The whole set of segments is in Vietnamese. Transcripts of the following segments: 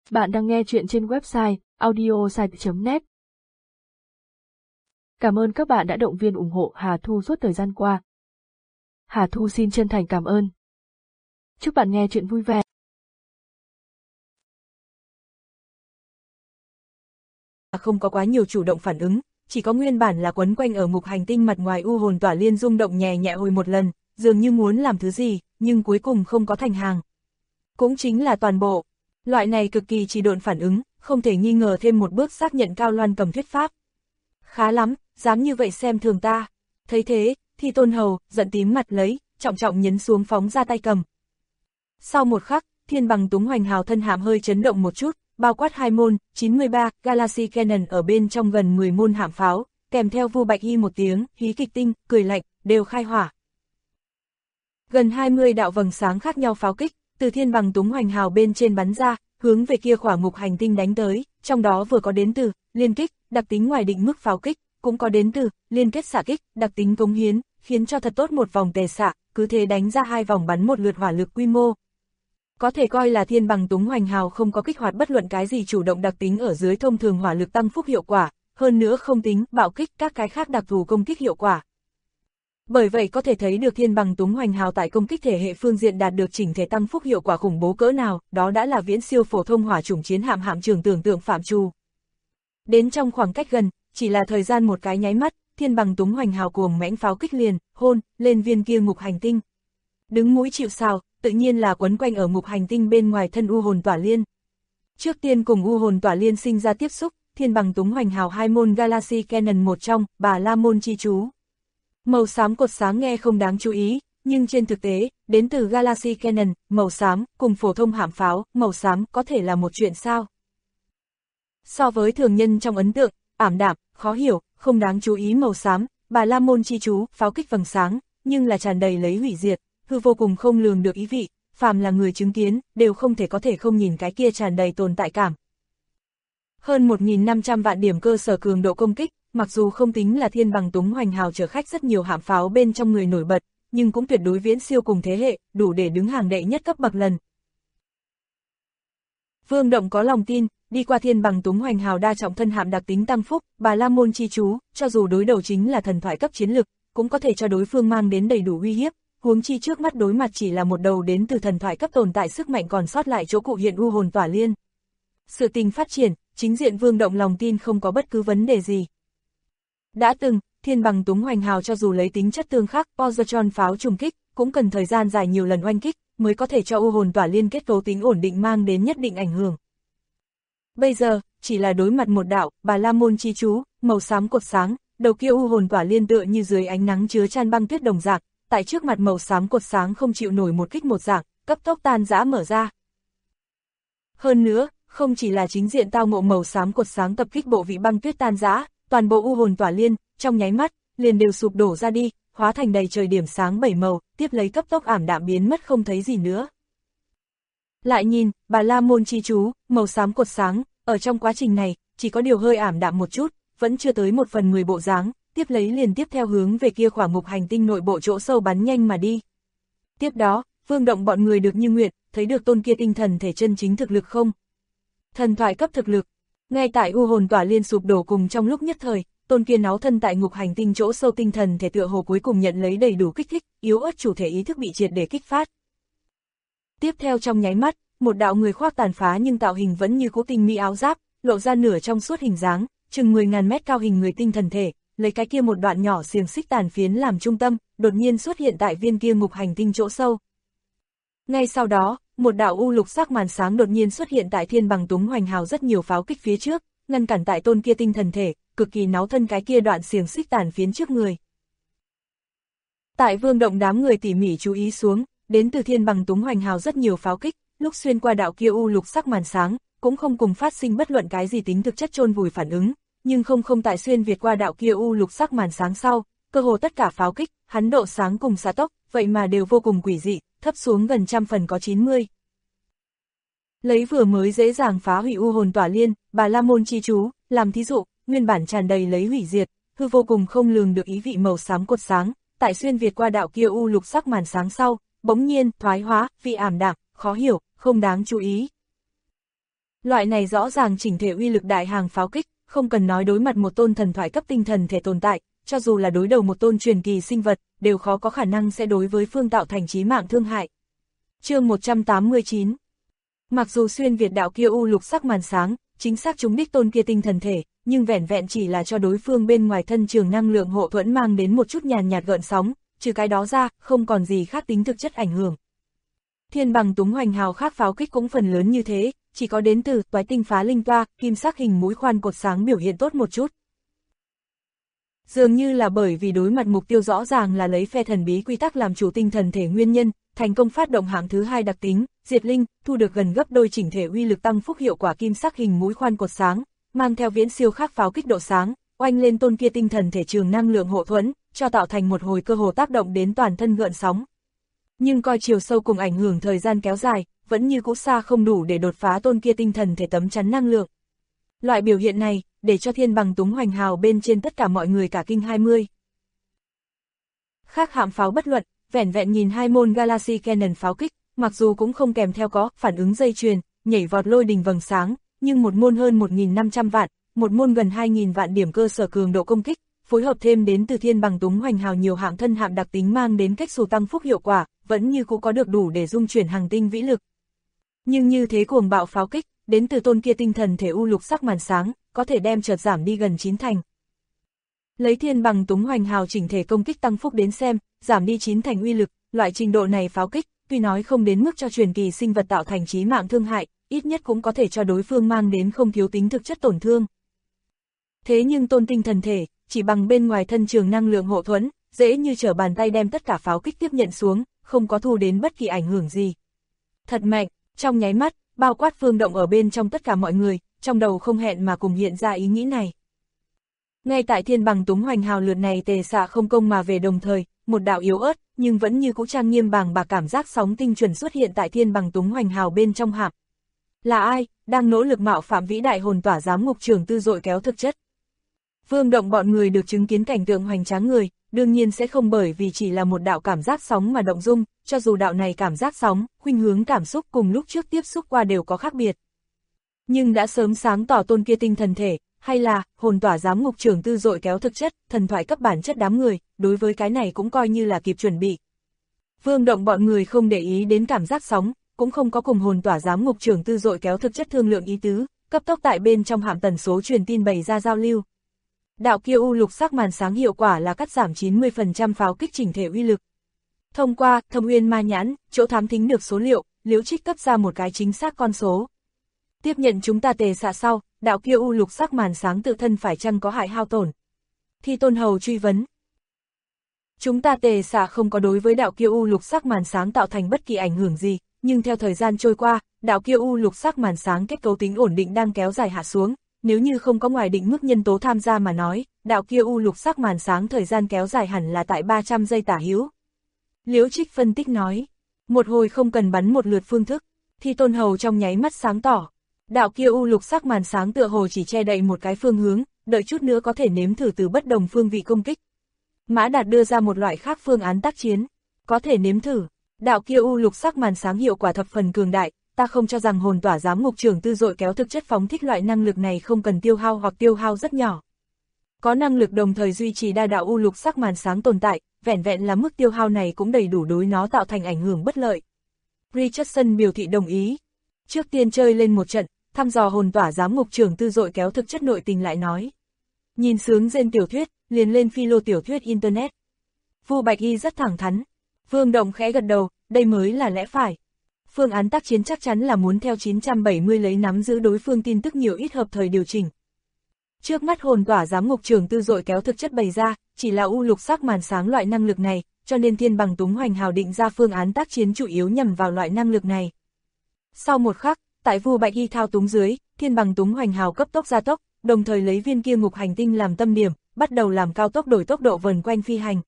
Bạn đang nghe chuyện trên website audiosite.net. Cảm ơn các bạn đã động viên ủng hộ Hà Thu suốt thời gian qua. Hà Thu xin chân thành cảm ơn. Chúc bạn nghe chuyện vui vẻ. Không có quá nhiều chủ động phản ứng, chỉ có nguyên bản là quấn quanh ở mục hành tinh mặt ngoài u hồn tỏa liên rung động nhẹ nhẹ hồi một lần, dường như muốn làm thứ gì, nhưng cuối cùng không có thành hàng. Cũng chính là toàn bộ. Loại này cực kỳ trì độn phản ứng, không thể nghi ngờ thêm một bước xác nhận Cao Loan Cầm thuyết pháp. Khá lắm, dám như vậy xem thường ta. Thấy thế, thì Tôn Hầu, giận tím mặt lấy, trọng trọng nhấn xuống phóng ra tay cầm. Sau một khắc, Thiên Bằng Túng Hoành Hào thân hạm hơi chấn động một chút, bao quát 2 môn, 93, Galaxy Cannon ở bên trong gần 10 môn hạm pháo, kèm theo Vu Bạch Y một tiếng, hí kịch tinh, cười lạnh, đều khai hỏa. Gần 20 đạo vầng sáng khác nhau pháo kích, từ Thiên Bằng Túng Hoành Hào bên trên bắn ra, hướng về kia khỏa mục hành tinh đánh tới, trong đó vừa có đến từ liên kích, đặc tính ngoài định mức pháo kích, cũng có đến từ liên kết xạ kích, đặc tính cống hiến, khiến cho thật tốt một vòng tề xạ, cứ thế đánh ra 2 vòng bắn một lượt hỏa lực quy mô. Có thể coi là Thiên Bằng Túng Hoành Hào không có kích hoạt bất luận cái gì chủ động đặc tính ở dưới thông thường hỏa lực tăng phúc hiệu quả, hơn nữa không tính bạo kích các cái khác đặc thù công kích hiệu quả. Bởi vậy có thể thấy được Thiên Bằng Túng Hoành Hào tại công kích thể hệ phương diện đạt được chỉnh thể tăng phúc hiệu quả khủng bố cỡ nào, đó đã là viễn siêu phổ thông hỏa chủng chiến hạm hạm trường tưởng tượng phạm trù. Đến trong khoảng cách gần, chỉ là thời gian một cái nháy mắt, Thiên Bằng Túng Hoành Hào cuồng mãnh pháo kích liền, hôn lên viên kia mục hành tinh. Đứng mũi chịu sào, tự nhiên là quấn quanh ở mục hành tinh bên ngoài thân u hồn tỏa liên. Trước tiên cùng u hồn tỏa liên sinh ra tiếp xúc, Thiên Bằng Túng Hoành Hào 2 môn Galaxy Cannon một trong, Bà La Môn chi chú. Màu xám cột sáng nghe không đáng chú ý, nhưng trên thực tế, đến từ Galaxy Cannon, màu xám, cùng phổ thông hạm pháo, màu xám có thể là một chuyện sao? So với thường nhân trong ấn tượng, ảm đạm, khó hiểu, không đáng chú ý màu xám, Bà La Môn chi chú, pháo kích vầng sáng, nhưng là tràn đầy lấy hủy diệt, hư vô cùng không lường được ý vị, phàm là người chứng kiến, đều không thể có thể không nhìn cái kia tràn đầy tồn tại cảm. Hơn 1.500 vạn điểm cơ sở cường độ công kích, mặc dù không tính là Thiên Bằng Túng Hoành Hào chở khách rất nhiều hạm pháo bên trong người nổi bật, nhưng cũng tuyệt đối viễn siêu cùng thế hệ, đủ để đứng hàng đệ nhất cấp bậc lần. Vương Động có lòng tin, đi qua Thiên Bằng Túng Hoành Hào đa trọng thân hạm đặc tính tăng phúc, Bà La Môn chi chú, cho dù đối đầu chính là thần thoại cấp chiến lực, cũng có thể cho đối phương mang đến đầy đủ uy hiếp, huống chi trước mắt đối mặt chỉ là một đầu đến từ thần thoại cấp tồn tại sức mạnh còn sót lại chỗ cụ hiện u hồn tỏa liên. Sự tình phát triển, chính diện Vương Động lòng tin không có bất cứ vấn đề gì. Đã từng, Thiên Bằng Túng Hoành Hào cho dù lấy tính chất tương khắc, positron pháo trùng kích, cũng cần thời gian dài nhiều lần oanh kích, mới có thể cho u hồn tỏa liên kết cấu tính ổn định mang đến nhất định ảnh hưởng. Bây giờ, chỉ là đối mặt một đạo, Bà La Môn chi chú, màu xám cột sáng, đầu kia u hồn tỏa liên tựa như dưới ánh nắng chứa chan băng tuyết đồng dạng, tại trước mặt màu xám cột sáng không chịu nổi một kích một dạng, cấp tốc tan rã mở ra. Hơn nữa, không chỉ là chính diện tao ngộ màu xám cột sáng tập kích bộ vị băng tuyết tan rã, toàn bộ u hồn tỏa liên, trong nháy mắt, liền đều sụp đổ ra đi, hóa thành đầy trời điểm sáng 7 màu, tiếp lấy cấp tốc ảm đạm biến mất không thấy gì nữa. Lại nhìn, Bà La Môn chi chú, màu xám cột sáng, ở trong quá trình này, chỉ có điều hơi ảm đạm một chút, vẫn chưa tới 1/10 bộ dáng, tiếp lấy liền tiếp theo hướng về kia khỏa mục hành tinh nội bộ chỗ sâu bắn nhanh mà đi. Tiếp đó, Vương Động bọn người được như nguyện, thấy được tôn kia tinh thần thể chân chính thực lực không? Thần thoại cấp thực lực. Ngay tại u hồn tỏa liên sụp đổ cùng trong lúc nhất thời, tôn kia náu thân tại ngục hành tinh chỗ sâu tinh thần thể tựa hồ cuối cùng nhận lấy đầy đủ kích thích, yếu ớt chủ thể ý thức bị triệt để kích phát. Tiếp theo trong nháy mắt, một đạo người khoác tàn phá nhưng tạo hình vẫn như cũ tinh mỹ áo giáp, lộ ra nửa trong suốt hình dáng, chừng 10.000 mét cao hình người tinh thần thể, lấy cái kia một đoạn nhỏ xiềng xích tàn phiến làm trung tâm, đột nhiên xuất hiện tại viên kia ngục hành tinh chỗ sâu. Ngay sau đó, một đạo u lục sắc màn sáng đột nhiên xuất hiện tại Thiên Bằng Túng Hoành Hào rất nhiều pháo kích phía trước, ngăn cản tại tôn kia tinh thần thể, cực kỳ náu thân cái kia đoạn xiềng xích tàn phiến trước người. Tại Vương Động đám người tỉ mỉ chú ý xuống, đến từ Thiên Bằng Túng Hoành Hào rất nhiều pháo kích, lúc xuyên qua đạo kia u lục sắc màn sáng, cũng không cùng phát sinh bất luận cái gì tính thực chất chôn vùi phản ứng, nhưng không tại xuyên việt qua đạo kia u lục sắc màn sáng sau, cơ hồ tất cả pháo kích, hắn độ sáng cùng xạ tốc, vậy mà đều vô cùng quỷ dị, thấp xuống gần trăm phần có 90. Lấy vừa mới dễ dàng phá hủy u hồn tỏa liên, Bà La Môn chi chú, làm thí dụ, nguyên bản tràn đầy lấy hủy diệt, hư vô cùng không lường được ý vị màu xám cột sáng, tại xuyên việt qua đạo kia u lục sắc màn sáng sau, bỗng nhiên thoái hóa, vị ảm đạm, khó hiểu, không đáng chú ý. Loại này rõ ràng chỉnh thể uy lực đại hàng pháo kích, không cần nói đối mặt một tôn thần thoại cấp tinh thần thể tồn tại, cho dù là đối đầu một tôn truyền kỳ sinh vật, đều khó có khả năng sẽ đối với phương tạo thành chí mạng thương hại. Chương 189. Mặc dù xuyên việt đạo kia u lục sắc màn sáng, chính xác trúng đích tôn kia tinh thần thể, nhưng vẻn vẹn chỉ là cho đối phương bên ngoài thân trường năng lượng hộ thuẫn mang đến một chút nhàn nhạt gợn sóng, trừ cái đó ra, không còn gì khác tính thực chất ảnh hưởng. Thiên bằng túng hoành hào khác pháo kích cũng phần lớn như thế, chỉ có đến từ toái tinh phá linh toa, kim sắc hình mũi khoan cột sáng biểu hiện tốt một chút. Dường như là bởi vì đối mặt mục tiêu rõ ràng là lấy phe thần bí quy tắc làm chủ tinh thần thể nguyên nhân, thành công phát động hạng thứ 2 đặc tính, diệt linh, thu được gần gấp đôi chỉnh thể uy lực tăng phúc hiệu quả kim sắc hình mũi khoan cột sáng, mang theo viễn siêu khác pháo kích độ sáng, oanh lên tôn kia tinh thần thể trường năng lượng hộ thuẫn, cho tạo thành một hồi cơ hồ tác động đến toàn thân gợn sóng. Nhưng coi chiều sâu cùng ảnh hưởng thời gian kéo dài, vẫn như cũ xa không đủ để đột phá tôn kia tinh thần thể tấm chắn năng lượng. Loại biểu hiện này, để cho thiên bằng túng hoành hào bên trên tất cả mọi người cả kinh 20. Khác hạm pháo bất luận, vẻn vẹn nhìn hai môn Galaxy Cannon pháo kích, mặc dù cũng không kèm theo có phản ứng dây chuyền, nhảy vọt lôi đình vầng sáng, nhưng một môn hơn 1.500 vạn, một môn gần 2.000 vạn điểm cơ sở cường độ công kích, phối hợp thêm đến từ thiên bằng túng hoành hào nhiều hạng thân hạm đặc tính mang đến cách xù tăng phúc hiệu quả, vẫn như cũ có được đủ để dung chuyển hành tinh vĩ lực. Nhưng như thế cuồng bạo pháo kích, đến từ tôn kia tinh thần thể u lục sắc màn sáng, có thể đem chợt giảm đi gần 9 thành. Lấy thiên bằng túng hoành hào chỉnh thể công kích tăng phúc đến xem, giảm đi 9 thành uy lực, loại trình độ này pháo kích, tuy nói không đến mức cho truyền kỳ sinh vật tạo thành chí mạng thương hại, ít nhất cũng có thể cho đối phương mang đến không thiếu tính thực chất tổn thương. Thế nhưng tôn tinh thần thể, chỉ bằng bên ngoài thân trường năng lượng hộ thuẫn, dễ như trở bàn tay đem tất cả pháo kích tiếp nhận xuống, không có thu đến bất kỳ ảnh hưởng gì. Thật mạnh, trong nháy mắt, bao quát Phương Động ở bên trong tất cả mọi người, trong đầu không hẹn mà cùng hiện ra ý nghĩ này. Ngay tại thiên bằng túng hoành hào lượt này tề xạ không công mà về đồng thời, một đạo yếu ớt, nhưng vẫn như cũ trang nghiêm bàng bạc cảm giác sóng tinh chuẩn xuất hiện tại thiên bằng túng hoành hào bên trong hạm. Là ai, đang nỗ lực mạo phạm vĩ đại hồn tỏa giám ngục trường tư dội kéo thực chất? Phương Động bọn người được chứng kiến cảnh tượng hoành tráng người, đương nhiên sẽ không bởi vì chỉ là một đạo cảm giác sóng mà động dung, cho dù đạo này cảm giác sóng, khuynh hướng cảm xúc cùng lúc trước tiếp xúc qua đều có khác biệt. Nhưng đã sớm sáng tỏ tôn kia tinh thần thể, hay là hồn tỏa giám ngục trường tư dội kéo thực chất, thần thoại cấp bản chất đám người, đối với cái này cũng coi như là kịp chuẩn bị. Phương Động bọn người không để ý đến cảm giác sóng, cũng không có cùng hồn tỏa giám ngục trường tư dội kéo thực chất thương lượng ý tứ, cấp tốc tại bên trong hạm tần số truyền tin bày ra giao lưu. Đạo kia u lục sắc màn sáng hiệu quả là cắt giảm 90% pháo kích chỉnh thể uy lực. Thông qua Thâm Uyên Ma Nhãn, chỗ thám thính được số liệu, Liễu Trích cấp ra một cái chính xác con số. Tiếp nhận chúng ta tề xạ sau, đạo kia u lục sắc màn sáng tự thân phải chăng có hại hao tổn? Thi Tôn Hầu truy vấn. Chúng ta tề xạ không có đối với đạo kia u lục sắc màn sáng tạo thành bất kỳ ảnh hưởng gì, nhưng theo thời gian trôi qua, đạo kia u lục sắc màn sáng kết cấu tính ổn định đang kéo dài hạ xuống. Nếu như không có ngoài định mức nhân tố tham gia mà nói, đạo kia u lục sắc màn sáng thời gian kéo dài hẳn là tại 300 giây tả hữu. Liễu Trích phân tích nói, một hồi không cần bắn một lượt phương thức, Thi Tôn Hầu trong nháy mắt sáng tỏ. Đạo kia u lục sắc màn sáng tựa hồ chỉ che đậy một cái phương hướng, đợi chút nữa có thể nếm thử từ bất đồng phương vị công kích. Mã Đạt đưa ra một loại khác phương án tác chiến, có thể nếm thử, đạo kia u lục sắc màn sáng hiệu quả thập phần cường đại. Ta không cho rằng hồn tỏa giám ngục trường tư dội kéo thực chất phóng thích loại năng lực này không cần tiêu hao hoặc tiêu hao rất nhỏ. Có năng lực đồng thời duy trì đa đạo u lục sắc màn sáng tồn tại, vẻn vẹn là mức tiêu hao này cũng đầy đủ đối nó tạo thành ảnh hưởng bất lợi. Richardson biểu thị đồng ý. Trước tiên chơi lên một trận, thăm dò hồn tỏa giám ngục trường tư dội kéo thực chất nội tình lại nói. Nhìn sướng rên tiểu thuyết, liền lên philo tiểu thuyết Internet. Vu Bạch Y rất thẳng thắn. Vương Động khẽ gật đầu, đây mới là lẽ phải. Phương án tác chiến chắc chắn là muốn theo 970 lấy nắm giữ đối phương tin tức nhiều ít hợp thời điều chỉnh. Trước mắt hồn tỏa giám ngục trường tư dội kéo thực chất bày ra, chỉ là u lục sắc màn sáng loại năng lực này, cho nên thiên bằng túng hoành hào định ra phương án tác chiến chủ yếu nhằm vào loại năng lực này. Sau một khắc, tại Vu Bạch Y thao túng dưới, thiên bằng túng hoành hào cấp tốc gia tốc, đồng thời lấy viên kia ngục hành tinh làm tâm điểm, bắt đầu làm cao tốc đổi tốc độ vần quanh phi hành.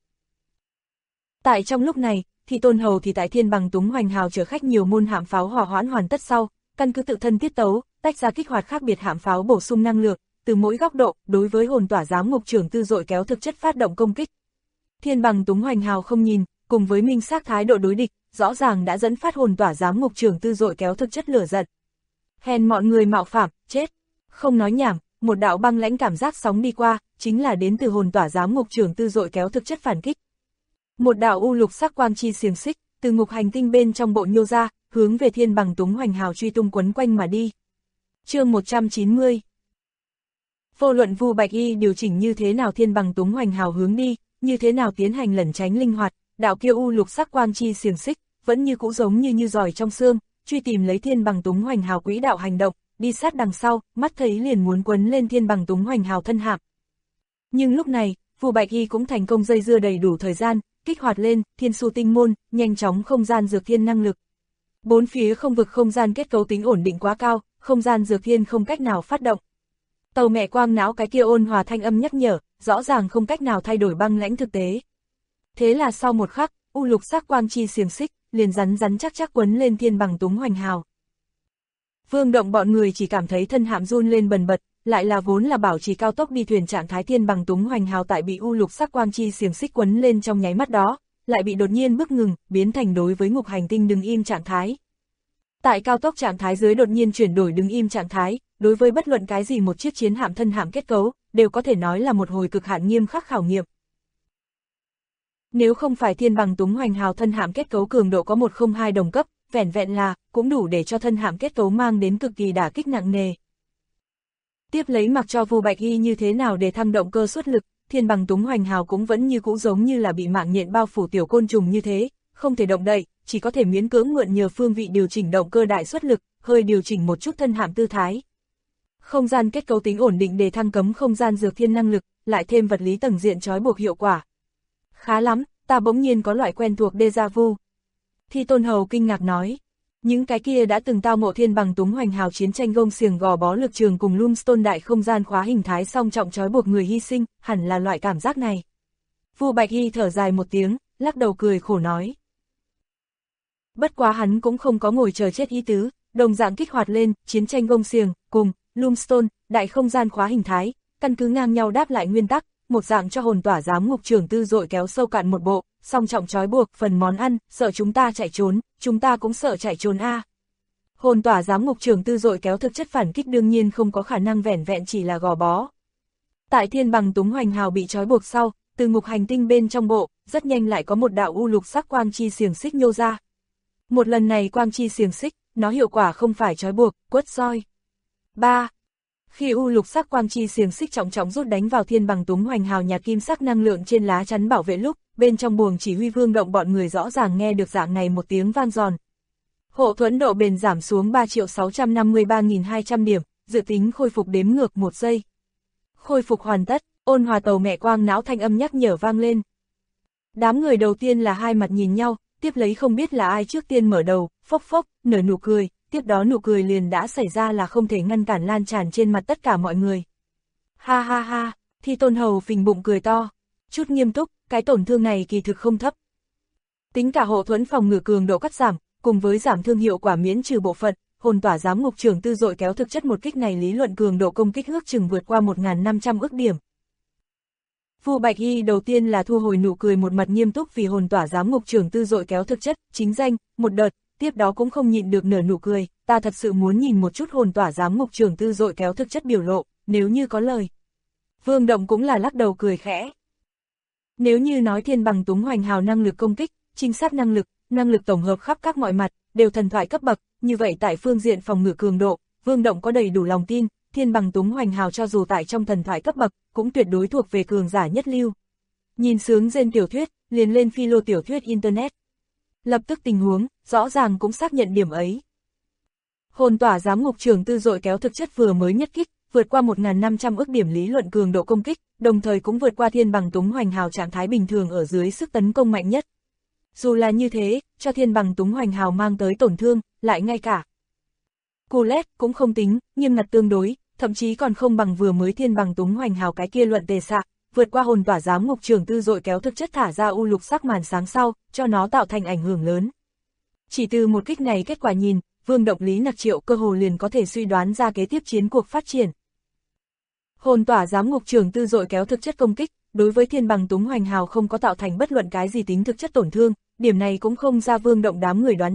Tại trong lúc này, Thi Tôn Hầu thì tại thiên bằng túng hoành hào chở khách nhiều môn hạm pháo hỏa hoãn hoàn tất sau, căn cứ tự thân tiết tấu, tách ra kích hoạt khác biệt hạm pháo bổ sung năng lượng, từ mỗi góc độ, đối với hồn tỏa giám ngục trường tư dội kéo thực chất phát động công kích. Thiên bằng túng hoành hào không nhìn, cùng với minh xác thái độ đối địch, rõ ràng đã dẫn phát hồn tỏa giám ngục trường tư dội kéo thực chất lửa giận. Hèn mọi người mạo phạm, chết. Không nói nhảm, một đạo băng lãnh cảm giác sóng đi qua, chính là đến từ hồn tỏa giám ngục trưởng tư dội kéo thực chất phản kích. Một đạo u lục sắc quang chi xiềng xích, từ ngục hành tinh bên trong bộ nhô ra, hướng về Thiên Bằng Túng Hoành Hào truy tung quấn quanh mà đi. Chương 190. Vô luận Vu Bạch Y điều chỉnh như thế nào Thiên Bằng Túng Hoành Hào hướng đi, như thế nào tiến hành lẩn tránh linh hoạt, đạo kia u lục sắc quang chi xiềng xích, vẫn như cũ giống như giỏi trong xương, truy tìm lấy Thiên Bằng Túng Hoành Hào quỹ đạo hành động, đi sát đằng sau, mắt thấy liền muốn quấn lên Thiên Bằng Túng Hoành Hào thân hạm. Nhưng lúc này, Vu Bạch Y cũng thành công dây dưa đầy đủ thời gian, kích hoạt lên Thiên Su Tinh Môn, nhanh chóng không gian dược thiên năng lực. Bốn phía không vực không gian kết cấu tính ổn định quá cao, không gian dược thiên không cách nào phát động. Tàu mẹ quang não cái kia ôn hòa thanh âm nhắc nhở, rõ ràng không cách nào thay đổi băng lãnh thực tế. Thế là sau một khắc, u lục sắc quang chi xiềng xích, liền rắn rắn chắc chắc quấn lên Thiên Bằng Túng Hoành Hào. Vương Động bọn người chỉ cảm thấy thân hạm run lên bần bật, lại là vốn là bảo trì cao tốc đi thuyền trạng thái Thiên Bằng Túng Hoành Hào tại bị u lục sắc quang chi xiềng xích quấn lên trong nháy mắt đó, lại bị đột nhiên bức ngừng, biến thành đối với ngục hành tinh đứng im trạng thái. Tại cao tốc trạng thái dưới đột nhiên chuyển đổi đứng im trạng thái, đối với bất luận cái gì một chiếc chiến hạm thân hạm kết cấu, đều có thể nói là một hồi cực hạn nghiêm khắc khảo nghiệm. Nếu không phải Thiên Bằng Túng Hoành Hào thân hạm kết cấu cường độ có 102 đồng cấp, vẻn vẹn là, cũng đủ để cho thân hạm kết cấu mang đến cực kỳ đả kích nặng nề. Tiếp lấy mặc cho Vu Bạch Y như thế nào để thăng động cơ suất lực, Thiên Bằng Túng Hoành Hào cũng vẫn như cũ giống như là bị mạng nhện bao phủ tiểu côn trùng như thế, không thể động đậy, chỉ có thể miễn cưỡng mượn nhờ phương vị điều chỉnh động cơ đại suất lực, hơi điều chỉnh một chút thân hạm tư thái. Không gian kết cấu tính ổn định để thăng cấm không gian dược thiên năng lực, lại thêm vật lý tầng diện trói buộc hiệu quả. Khá lắm, ta bỗng nhiên có loại quen thuộc déjà vu. Thi Tôn Hầu kinh ngạc nói, những cái kia đã từng tao ngộ Thiên Bằng Túng Hoành Hào chiến tranh gông xiềng gò bó lực trường cùng Lumstone đại không gian khóa hình thái song trọng trói buộc người hy sinh, hẳn là loại cảm giác này. Vu Bạch Y thở dài một tiếng, lắc đầu cười khổ nói. Bất quá hắn cũng không có ngồi chờ chết ý tứ, đồng dạng kích hoạt lên chiến tranh gông xiềng cùng Lumstone đại không gian khóa hình thái, căn cứ ngang nhau đáp lại nguyên tắc, một dạng cho hồn tỏa giám ngục trưởng tư dội kéo sâu cạn một bộ, song trọng trói buộc phần món ăn, sợ chúng ta chạy trốn, chúng ta cũng sợ chạy trốn a. Hồn tỏa giám ngục trưởng tư dội kéo thực chất phản kích đương nhiên không có khả năng vẻn vẹn chỉ là gò bó. Tại Thiên Bằng Túng Hoành Hào bị trói buộc sau, từ ngục hành tinh bên trong bộ, rất nhanh lại có một đạo u lục sắc quang chi xiềng xích nhô ra. Một lần này quang chi xiềng xích, nó hiệu quả không phải trói buộc, quất roi. 3. Khi u lục sắc quang chi xiềng xích trọng trọng rút đánh vào Thiên Bằng Túng Hoành Hào nhạt kim sắc năng lượng trên lá chắn bảo vệ lúc, bên trong buồng chỉ huy Vương Động bọn người rõ ràng nghe được dạng này một tiếng vang giòn. Hộ thuẫn độ bền giảm xuống 3.653.200 điểm, dự tính khôi phục đếm ngược 1 giây. Khôi phục hoàn tất, ôn hòa tàu mẹ quang não thanh âm nhắc nhở vang lên. Đám người đầu tiên là hai mặt nhìn nhau, tiếp lấy không biết là ai trước tiên mở đầu, phốc phốc, nở nụ cười, tiếp đó nụ cười liền đã xảy ra là không thể ngăn cản lan tràn trên mặt tất cả mọi người. Ha ha ha, Thi Tôn Hầu phình bụng cười to, chút nghiêm túc, cái tổn thương này kỳ thực không thấp. Tính cả hộ thuẫn phòng ngự cường độ cắt giảm, cùng với giảm thương hiệu quả miễn trừ bộ phận, hồn tỏa giám ngục trưởng tư dội kéo thực chất một kích này lý luận cường độ công kích ước chừng vượt qua 1.500 ước điểm. Vu Bạch Y đầu tiên là thu hồi nụ cười một mặt nghiêm túc vì hồn tỏa giám ngục trưởng tư dội kéo thực chất, chính danh, một đợt, tiếp đó cũng không nhịn được nở nụ cười, ta thật sự muốn nhìn một chút hồn tỏa giám ngục trưởng tư dội kéo thực chất biểu lộ, nếu như có lời. Vương Động cũng là lắc đầu cười khẽ. Nếu như nói Thiên Bằng Túng Hoành Hào năng lực công kích, trinh sát năng lực tổng hợp khắp các mọi mặt, đều thần thoại cấp bậc, như vậy tại phương diện phòng ngự cường độ, Vương Động có đầy đủ lòng tin, Thiên Bằng Túng Hoành Hào cho dù tại trong thần thoại cấp bậc, cũng tuyệt đối thuộc về cường giả nhất lưu. Nhìn sướng rên tiểu thuyết, liền lên philo tiểu thuyết Internet. Lập tức tình huống, rõ ràng cũng xác nhận điểm ấy. Hồn tỏa giám ngục trưởng tư dội kéo thực chất vừa mới nhất kích, vượt qua 1.500 ước điểm lý luận cường độ công kích, đồng thời cũng vượt qua Thiên Bằng Túng Hoành Hào trạng thái bình thường ở dưới sức tấn công mạnh nhất. Dù là như thế, cho Thiên Bằng Túng Hoành Hào mang tới tổn thương, lại ngay cả Colet cũng không tính, nghiêm ngặt tương đối, thậm chí còn không bằng vừa mới Thiên Bằng Túng Hoành Hào cái kia luận tề xạ, vượt qua hồn tỏa giám ngục trưởng tư dội kéo thực chất thả ra u lục sắc màn sáng sau, cho nó tạo thành ảnh hưởng lớn. Chỉ từ một kích này kết quả nhìn, Vương Động Lý Nặc Triệu cơ hồ liền có thể suy đoán ra kế tiếp chiến cuộc phát triển. Hồn tỏa giám ngục trưởng tư dội kéo thực chất công kích, đối với Thiên Bằng Túng Hoành Hào không có tạo thành bất luận cái gì tính thực chất tổn thương, điểm này cũng không ra Vương Động đám người đoán trước,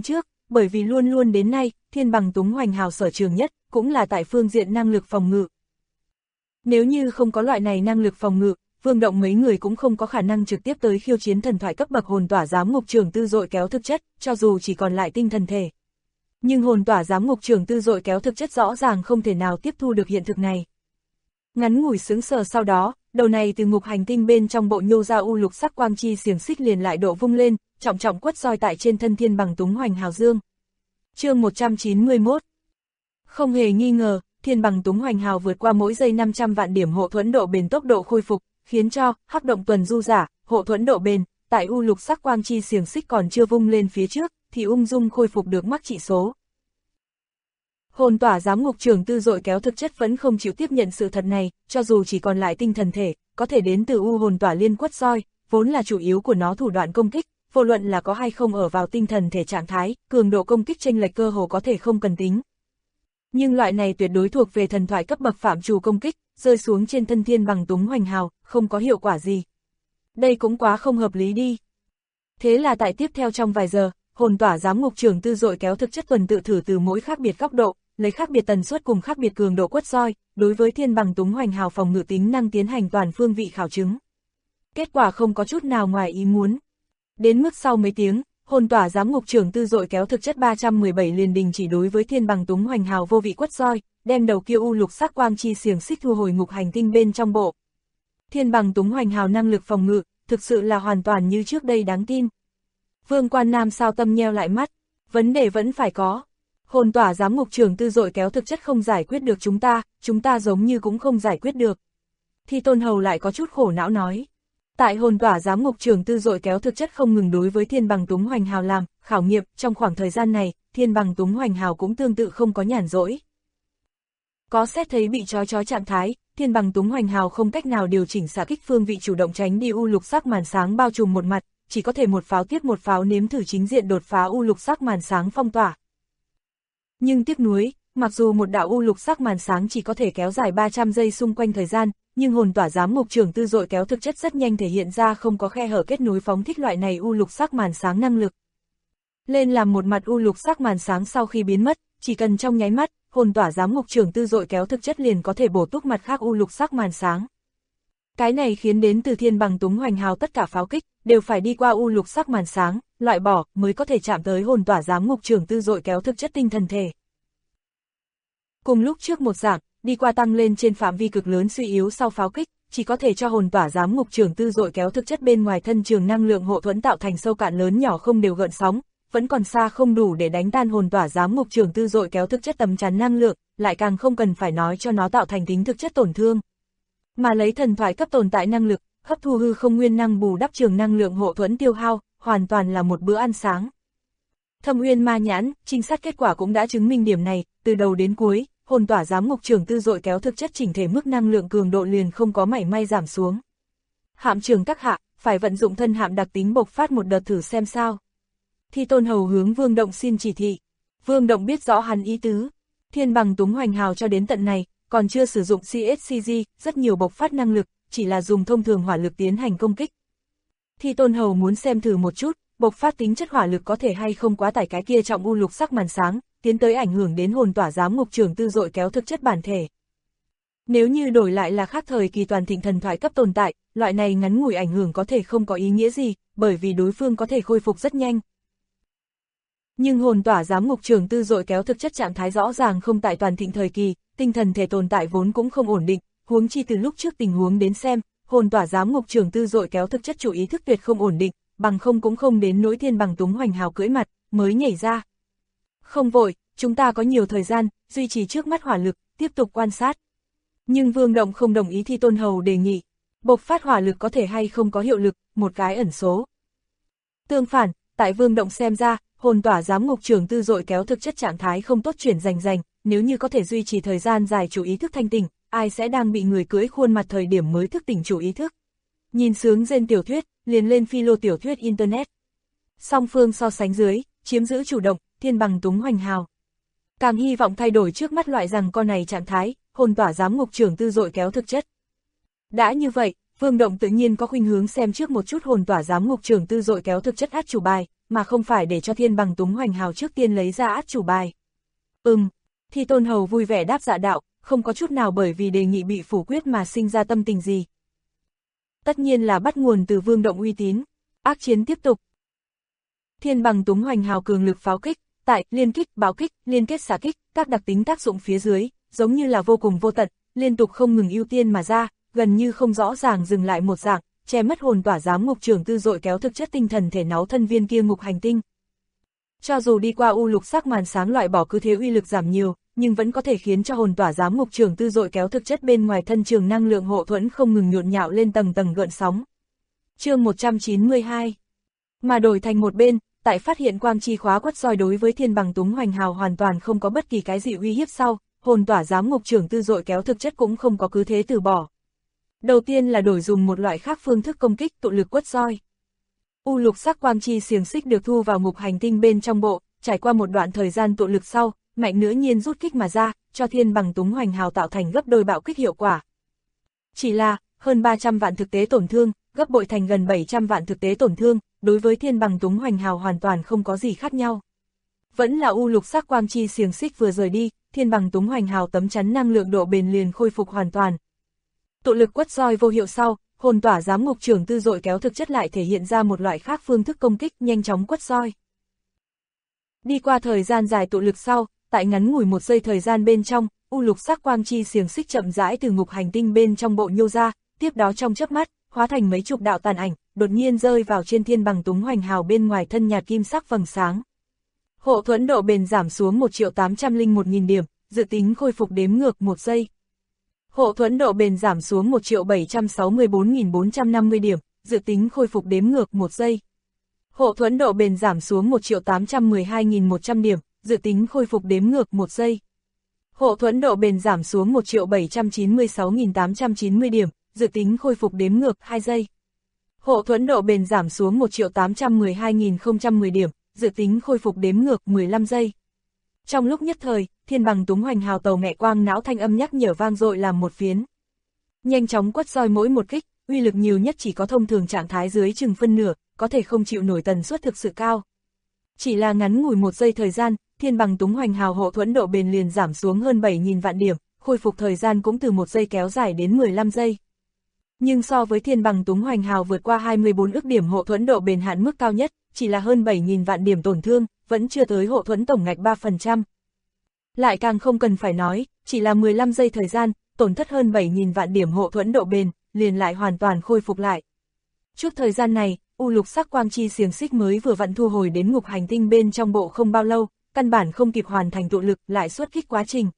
bởi vì luôn luôn đến nay, Thiên Bằng Túng Hoành Hào sở trường nhất, cũng là tại phương diện năng lực phòng ngự. Nếu như không có loại này năng lực phòng ngự, Vương Động mấy người cũng không có khả năng trực tiếp tới khiêu chiến thần thoại cấp bậc hồn tỏa giám ngục trường tư dội kéo thực chất, cho dù chỉ còn lại tinh thần thể. Nhưng hồn tỏa giám ngục trường tư dội kéo thực chất rõ ràng không thể nào tiếp thu được hiện thực này. Ngắn ngủi sững sờ sau đó, đầu này từ ngục hành tinh bên trong bộ nhô ra u lục sắc quang chi xiềng xích liền lại độ vung lên, trọng trọng quất roi tại trên thân Thiên Bằng Túng Hoành Hào dương. Chương 191. Không hề nghi ngờ, Thiên Bằng Túng Hoành Hào vượt qua mỗi giây 500 vạn điểm hộ thuẫn độ bền tốc độ khôi phục, khiến cho hắc động tuần du giả, hộ thuẫn độ bền, tại u lục sắc quang chi xiềng xích còn chưa vung lên phía trước, thì ung dung khôi phục được mắc trị số. Hồn tỏa giám ngục trường tư dội kéo thực chất vẫn không chịu tiếp nhận sự thật này, cho dù chỉ còn lại tinh thần thể, có thể đến từ u hồn tỏa liên quất roi, vốn là chủ yếu của nó thủ đoạn công kích, vô luận là có hay không ở vào tinh thần thể trạng thái, cường độ công kích chênh lệch cơ hồ có thể không cần tính. Nhưng loại này tuyệt đối thuộc về thần thoại cấp bậc phạm trù công kích, rơi xuống trên thân Thiên Bằng Túng Hoành Hào, không có hiệu quả gì. Đây cũng quá không hợp lý đi. Thế là tại tiếp theo trong vài giờ, hồn tỏa giám ngục trường tư dội kéo thực chất tuần tự thử từ mỗi khác biệt góc độ, lấy khác biệt tần suất cùng khác biệt cường độ quất roi, đối với Thiên Bằng Túng Hoành Hào phòng ngự tính năng tiến hành toàn phương vị khảo chứng. Kết quả không có chút nào ngoài ý muốn. Đến mức sau mấy tiếng, hồn tỏa giám ngục trường tư dội kéo thực chất 317 liền đình chỉ đối với Thiên Bằng Túng Hoành Hào vô vị quất roi, đem đầu kia u lục sắc quang chi xiềng xích thu hồi ngục hành tinh bên trong bộ. Thiên Bằng Túng Hoành Hào năng lực phòng ngự, thực sự là hoàn toàn như trước đây đáng tin. Vương Quan Nam sao tâm nheo lại mắt, vấn đề vẫn phải có. Hồn tỏa giám ngục trường tư dội kéo thực chất không giải quyết được chúng ta giống như cũng không giải quyết được. Thì Tôn Hầu lại có chút khổ não nói. Tại hồn tỏa giám ngục trường tư dội kéo thực chất không ngừng đối với Thiên Bằng Túng Hoành Hào làm khảo nghiệm, trong khoảng thời gian này, Thiên Bằng Túng Hoành Hào cũng tương tự không có nhàn rỗi. Có xét thấy bị trói trạng thái, Thiên Bằng Túng Hoành Hào không cách nào điều chỉnh xạ kích phương vị chủ động tránh đi u lục sắc màn sáng bao trùm một mặt, chỉ có thể một pháo tiếp một pháo nếm thử chính diện đột phá u lục sắc màn sáng phong tỏa. Nhưng tiếc nuối, mặc dù một đạo u lục sắc màn sáng chỉ có thể kéo dài 300 giây xung quanh thời gian, nhưng hồn tỏa giám ngục trường tư dội kéo thực chất rất nhanh thể hiện ra không có khe hở kết nối phóng thích loại này u lục sắc màn sáng năng lực. Lên làm một mặt u lục sắc màn sáng sau khi biến mất, chỉ cần trong nháy mắt, hồn tỏa giám ngục trường tư dội kéo thực chất liền có thể bổ túc mặt khác u lục sắc màn sáng. Cái này khiến đến từ Thiên Bằng Túng Hoành Hào tất cả pháo kích, đều phải đi qua u lục sắc màn sáng, loại bỏ, mới có thể chạm tới hồn tỏa giám ngục trường tư dội kéo thực chất tinh thần thể. Cùng lúc trước một dạng, đi qua tăng lên trên phạm vi cực lớn suy yếu sau pháo kích, chỉ có thể cho hồn tỏa giám ngục trường tư dội kéo thực chất bên ngoài thân trường năng lượng hộ thuẫn tạo thành sâu cạn lớn nhỏ không đều gợn sóng, vẫn còn xa không đủ để đánh tan hồn tỏa giám ngục trường tư dội kéo thực chất tấm chắn năng lượng, lại càng không cần phải nói cho nó tạo thành tính thực chất tổn thương. Mà lấy thần thoại cấp tồn tại năng lực, hấp thu hư không nguyên năng bù đắp trường năng lượng hộ thuẫn tiêu hao, hoàn toàn là một bữa ăn sáng. Thâm Uyên Ma Nhãn, trinh sát kết quả cũng đã chứng minh điểm này, từ đầu đến cuối, hồn tỏa giám ngục trường tư dội kéo thực chất chỉnh thể mức năng lượng cường độ liền không có mảy may giảm xuống. Hạm trường các hạ, phải vận dụng thân hạm đặc tính bộc phát một đợt thử xem sao. Thì Tôn Hầu hướng Vương Động xin chỉ thị. Vương Động biết rõ hắn ý tứ. Thiên Bằng Túng Hoành Hào cho đến tận này, còn chưa sử dụng CSCG, rất nhiều bộc phát năng lực, chỉ là dùng thông thường hỏa lực tiến hành công kích. Thì Tôn Hầu muốn xem thử một chút, bộc phát tính chất hỏa lực có thể hay không quá tải cái kia trọng u lục sắc màn sáng, tiến tới ảnh hưởng đến hồn tỏa giám ngục trường tư dội kéo thực chất bản thể. Nếu như đổi lại là khác thời kỳ toàn thịnh thần thoại cấp tồn tại, loại này ngắn ngủi ảnh hưởng có thể không có ý nghĩa gì, bởi vì đối phương có thể khôi phục rất nhanh. Nhưng hồn tỏa giám ngục trường tư dội kéo thực chất trạng thái rõ ràng không tại toàn thịnh thời kỳ, tinh thần thể tồn tại vốn cũng không ổn định, huống chi từ lúc trước tình huống đến xem, hồn tỏa giám ngục trường tư dội kéo thực chất chủ ý thức tuyệt không ổn định, bằng không cũng không đến nỗi Thiên Bằng Túng Hoành Hào cưỡi mặt, mới nhảy ra. Không vội, chúng ta có nhiều thời gian, duy trì trước mắt hỏa lực, tiếp tục quan sát. Nhưng Vương Động không đồng ý Thi Tôn Hầu đề nghị, bộc phát hỏa lực có thể hay không có hiệu lực, một cái ẩn số. Tương phản, tại Vương Động xem ra, hồn tỏa giám ngục trường tư dội kéo thực chất trạng thái không tốt chuyển rành, nếu như có thể duy trì thời gian dài chủ ý thức thanh tỉnh, ai sẽ đang bị người cưỡi khuôn mặt thời điểm mới thức tỉnh chủ ý thức. Nhìn sướng rên tiểu thuyết, liền lên philo tiểu thuyết Internet. Song phương so sánh dưới, chiếm giữ chủ động, Thiên Bằng Túng Hoành Hào. Càng hy vọng thay đổi trước mắt loại rằng con này trạng thái, hồn tỏa giám ngục trường tư dội kéo thực chất. Đã như vậy, Vương Động tự nhiên có khuynh hướng xem trước một chút hồn tỏa giám ngục trưởng tư dội kéo thực chất át chủ bài, mà không phải để cho Thiên Bằng Túng Hoành Hào trước tiên lấy ra át chủ bài. Thi Tôn Hầu vui vẻ đáp dạ đạo, không có chút nào bởi vì đề nghị bị phủ quyết mà sinh ra tâm tình gì. Tất nhiên là bắt nguồn từ Vương Động uy tín. Ác chiến tiếp tục. Thiên Bằng Túng Hoành Hào cường lực pháo kích, tại liên kích, báo kích, liên kết xả kích, các đặc tính tác dụng phía dưới, giống như là vô cùng vô tận, liên tục không ngừng ưu tiên mà ra, gần như không rõ ràng dừng lại một dạng, che mất hồn tỏa giám ngục trưởng tư dội kéo thực chất tinh thần thể náu thân viên kia ngục hành tinh. Cho dù đi qua u lục sắc màn sáng loại bỏ cứ thế uy lực giảm nhiều, nhưng vẫn có thể khiến cho hồn tỏa giám ngục trưởng tư dội kéo thực chất bên ngoài thân trường năng lượng hộ thuẫn không ngừng nhộn nhạo lên tầng tầng gợn sóng. Chương 192. Mà đổi thành một bên, tại phát hiện quang chi khóa quất roi đối với Thiên Bằng Túng Hoành Hào hoàn toàn không có bất kỳ cái gì uy hiếp sau, hồn tỏa giám ngục trưởng tư dội kéo thực chất cũng không có cứ thế từ bỏ. Đầu tiên là đổi dùng một loại khác phương thức công kích tụ lực quất roi. U lục sắc quang chi xiềng xích được thu vào ngục hành tinh bên trong bộ, trải qua một đoạn thời gian tụ lực sau, mạnh nữa nhiên rút kích mà ra, cho Thiên Bằng Túng Hoành Hào tạo thành gấp đôi bạo kích hiệu quả. Chỉ là, hơn 300 vạn thực tế tổn thương, gấp bội thành gần 700 vạn thực tế tổn thương, đối với Thiên Bằng Túng Hoành Hào hoàn toàn không có gì khác nhau. Vẫn là u lục sắc quang chi xiềng xích vừa rời đi, Thiên Bằng Túng Hoành Hào tấm chắn năng lượng độ bền liền khôi phục hoàn toàn. Tụ lực quất roi vô hiệu sau, hồn tỏa giám ngục trưởng tư dội kéo thực chất lại thể hiện ra một loại khác phương thức công kích nhanh chóng quất roi. Đi qua thời gian dài tụ lực sau, tại ngắn ngủi một giây thời gian bên trong, u lục sắc quang chi xiềng xích chậm rãi từ ngục hành tinh bên trong bộ nhô ra, tiếp đó trong chớp mắt, hóa thành mấy chục đạo tàn ảnh, đột nhiên rơi vào trên Thiên Bằng Túng Hoành Hào bên ngoài thân nhạt kim sắc vầng sáng. Hộ thuẫn độ bền giảm xuống 1.801.000 điểm, dự tính khôi phục đếm ngược 1 giây. Hộ thuẫn độ bền giảm xuống 1.764.450 điểm, dự tính khôi phục đếm ngược 1 giây. Hộ thuẫn độ bền giảm xuống 1.812.100 điểm, dự tính khôi phục đếm ngược 1 giây. Hộ thuẫn độ bền giảm xuống 1.796.890 điểm, dự tính khôi phục đếm ngược 2 giây. Hộ thuẫn độ bền giảm xuống 1.812.010 điểm, dự tính khôi phục đếm ngược 15 giây. Trong lúc nhất thời, Thiên Bằng Túng Hoành Hào tàu mẹ quang não thanh âm nhắc nhở vang dội làm một phiến. Nhanh chóng quất roi mỗi một kích, uy lực nhiều nhất chỉ có thông thường trạng thái dưới chừng phân nửa, có thể không chịu nổi tần suất thực sự cao. Chỉ là ngắn ngủi 1 giây thời gian, Thiên Bằng Túng Hoành Hào hộ thuẫn độ bền liền giảm xuống hơn 7.000 vạn điểm, khôi phục thời gian cũng từ 1 giây kéo dài đến 15 giây. Nhưng so với Thiên Bằng Túng Hoành Hào vượt qua 24 ức điểm hộ thuẫn độ bền hạn mức cao nhất, chỉ là hơn 7.000 vạn điểm tổn thương, vẫn chưa tới hộ thuẫn tổng ngạch 3%. Lại càng không cần phải nói, chỉ là 15 giây thời gian, tổn thất hơn 7.000 vạn điểm hộ thuẫn độ bền, liền lại hoàn toàn khôi phục lại. Chút thời gian này, u lục sắc quang chi xiềng xích mới vừa vặn thu hồi đến ngục hành tinh bên trong bộ không bao lâu, căn bản không kịp hoàn thành tụ lực lại xuất kích quá trình.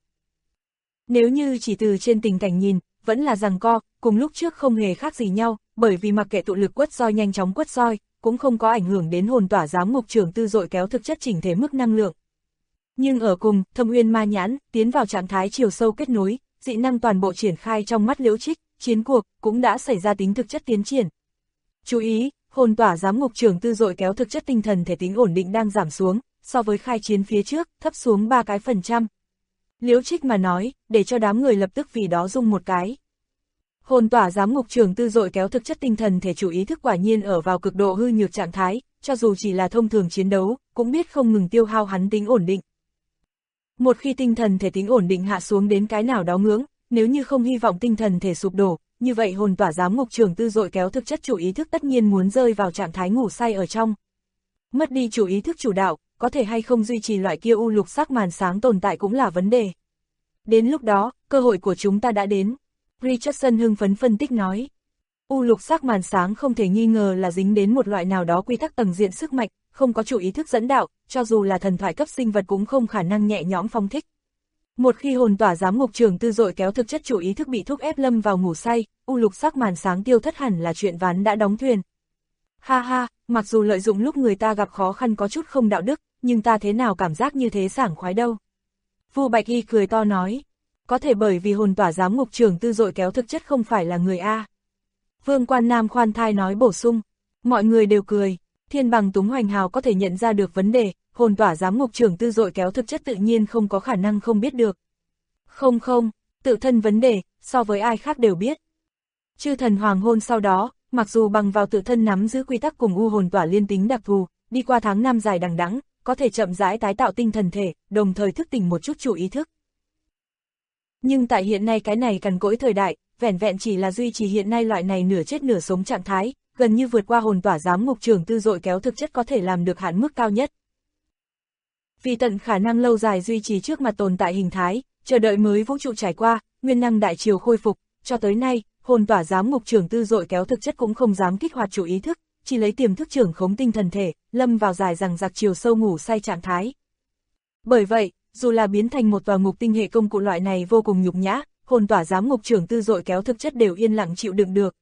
Nếu như chỉ từ trên tình cảnh nhìn, vẫn là giằng co, cùng lúc trước không hề khác gì nhau, bởi vì mặc kệ tụ lực quất roi nhanh chóng quất roi, cũng không có ảnh hưởng đến hồn tỏa giám ngục trưởng tư dội kéo thực chất chỉnh thể mức năng lượng. Nhưng ở cùng, Thâm Uyên Ma Nhãn, tiến vào trạng thái chiều sâu kết nối, dị năng toàn bộ triển khai trong mắt Liễu Trích, chiến cuộc, cũng đã xảy ra tính thực chất tiến triển. Chú ý, hồn tỏa giám ngục trưởng tư dội kéo thực chất tinh thần thể tính ổn định đang giảm xuống, so với khai chiến phía trước, thấp xuống 3%. Liễu Trích mà nói, để cho đám người lập tức vì đó rung một cái. Hồn tỏa giám ngục trưởng tư dội kéo thực chất tinh thần thể chủ ý thức quả nhiên ở vào cực độ hư nhược trạng thái, cho dù chỉ là thông thường chiến đấu, cũng biết không ngừng tiêu hao hắn tính ổn định. Một khi tinh thần thể tính ổn định hạ xuống đến cái nào đó ngưỡng, nếu như không hy vọng tinh thần thể sụp đổ, như vậy hồn tỏa giám ngục trưởng tư dội kéo thực chất chủ ý thức tất nhiên muốn rơi vào trạng thái ngủ say ở trong. Mất đi chủ ý thức chủ đạo, có thể hay không duy trì loại kia u lục sắc màn sáng tồn tại cũng là vấn đề. Đến lúc đó, cơ hội của chúng ta đã đến. Richardson hưng phấn phân tích nói. U lục sắc màn sáng không thể nghi ngờ là dính đến một loại nào đó quy tắc tầng diện sức mạnh, không có chủ ý thức dẫn đạo, cho dù là thần thoại cấp sinh vật cũng không khả năng nhẹ nhõm phóng thích. Một khi hồn tỏa giám ngục trưởng tư dội kéo thực chất chủ ý thức bị thúc ép lâm vào ngủ say, u lục sắc màn sáng tiêu thất hẳn là chuyện ván đã đóng thuyền. Ha ha, mặc dù lợi dụng lúc người ta gặp khó khăn có chút không đạo đức, nhưng ta thế nào cảm giác như thế sảng khoái đâu. Vu Bạch Y cười to nói, có thể bởi vì hồn tỏa giám ngục trưởng tư dội kéo thực chất không phải là người A. Vương Quan Nam khoan thai nói bổ sung, mọi người đều cười, Thiên Bằng Túng Hoành Hào có thể nhận ra được vấn đề, hồn tỏa giám ngục trưởng tư dội kéo thực chất tự nhiên không có khả năng không biết được. Không, tự thân vấn đề, so với ai khác đều biết. Chư thần hoàng hôn sau đó, mặc dù bằng vào tự thân nắm giữ quy tắc cùng u hồn tỏa liên tính đặc thù, đi qua tháng năm dài đằng đẵng, có thể chậm rãi tái tạo tinh thần thể, đồng thời thức tỉnh một chút chủ ý thức. Nhưng tại hiện nay cái này cằn cỗi thời đại, vẻn vẹn chỉ là duy trì hiện nay loại này nửa chết nửa sống trạng thái, gần như vượt qua hồn tỏa giám ngục trưởng tư dội kéo thực chất có thể làm được hạn mức cao nhất. Vì tận khả năng lâu dài duy trì trước mặt tồn tại hình thái, chờ đợi mới vũ trụ trải qua, nguyên năng đại triều khôi phục, cho tới nay, hồn tỏa giám ngục trưởng tư dội kéo thực chất cũng không dám kích hoạt chủ ý thức, chỉ lấy tiềm thức trưởng khống tinh thần thể, lâm vào dài rằng giặc chiều sâu ngủ say trạng thái. Bởi vậy, dù là biến thành một tòa ngục tinh hệ công cụ loại này vô cùng nhục nhã, hồn tỏa giám ngục trưởng tư dội kéo thực chất đều yên lặng chịu đựng được.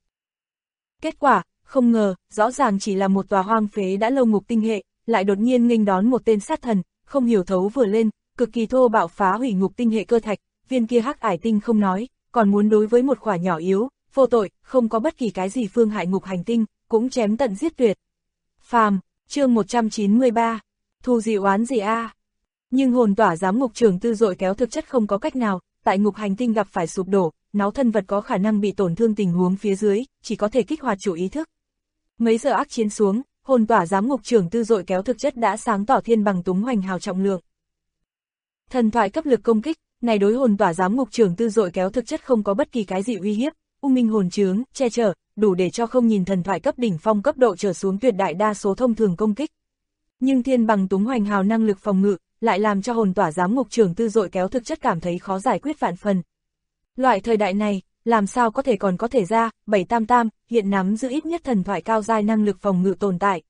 Kết quả, không ngờ, rõ ràng chỉ là một tòa hoang phế đã lâu ngục tinh hệ, lại đột nhiên nghênh đón một tên sát thần, không hiểu thấu vừa lên, cực kỳ thô bạo phá hủy ngục tinh hệ cơ thạch, viên kia hắc ải tinh không nói, còn muốn đối với một khỏa nhỏ yếu, vô tội, không có bất kỳ cái gì phương hại ngục hành tinh, cũng chém tận giết tuyệt. Phàm, chương 193, thù gì oán gì a? Nhưng hồn tỏa giám ngục trưởng tư dội kéo thực chất không có cách nào, tại ngục hành tinh gặp phải sụp đổ, nó thân vật có khả năng bị tổn thương tình huống phía dưới, chỉ có thể kích hoạt chủ ý thức. Mấy giờ ác chiến xuống, hồn tỏa giám ngục trưởng tư dội kéo thực chất đã sáng tỏ thiên bằng túng hoành hào trọng lượng. Thần thoại cấp lực công kích, này đối hồn tỏa giám ngục trưởng tư dội kéo thực chất không có bất kỳ cái gì uy hiếp, u minh hồn chướng, che chở, đủ để cho không nhìn thần thoại cấp đỉnh phong cấp độ trở xuống tuyệt đại đa số thông thường công kích. Nhưng thiên bằng túng hoành hào năng lực phòng ngự, lại làm cho hồn tỏa giám ngục trưởng tư dội kéo thực chất cảm thấy khó giải quyết vạn phần. Loại thời đại này, làm sao có thể còn có thể ra, 788, hiện nắm giữ ít nhất thần thoại cao giai năng lực phòng ngự tồn tại.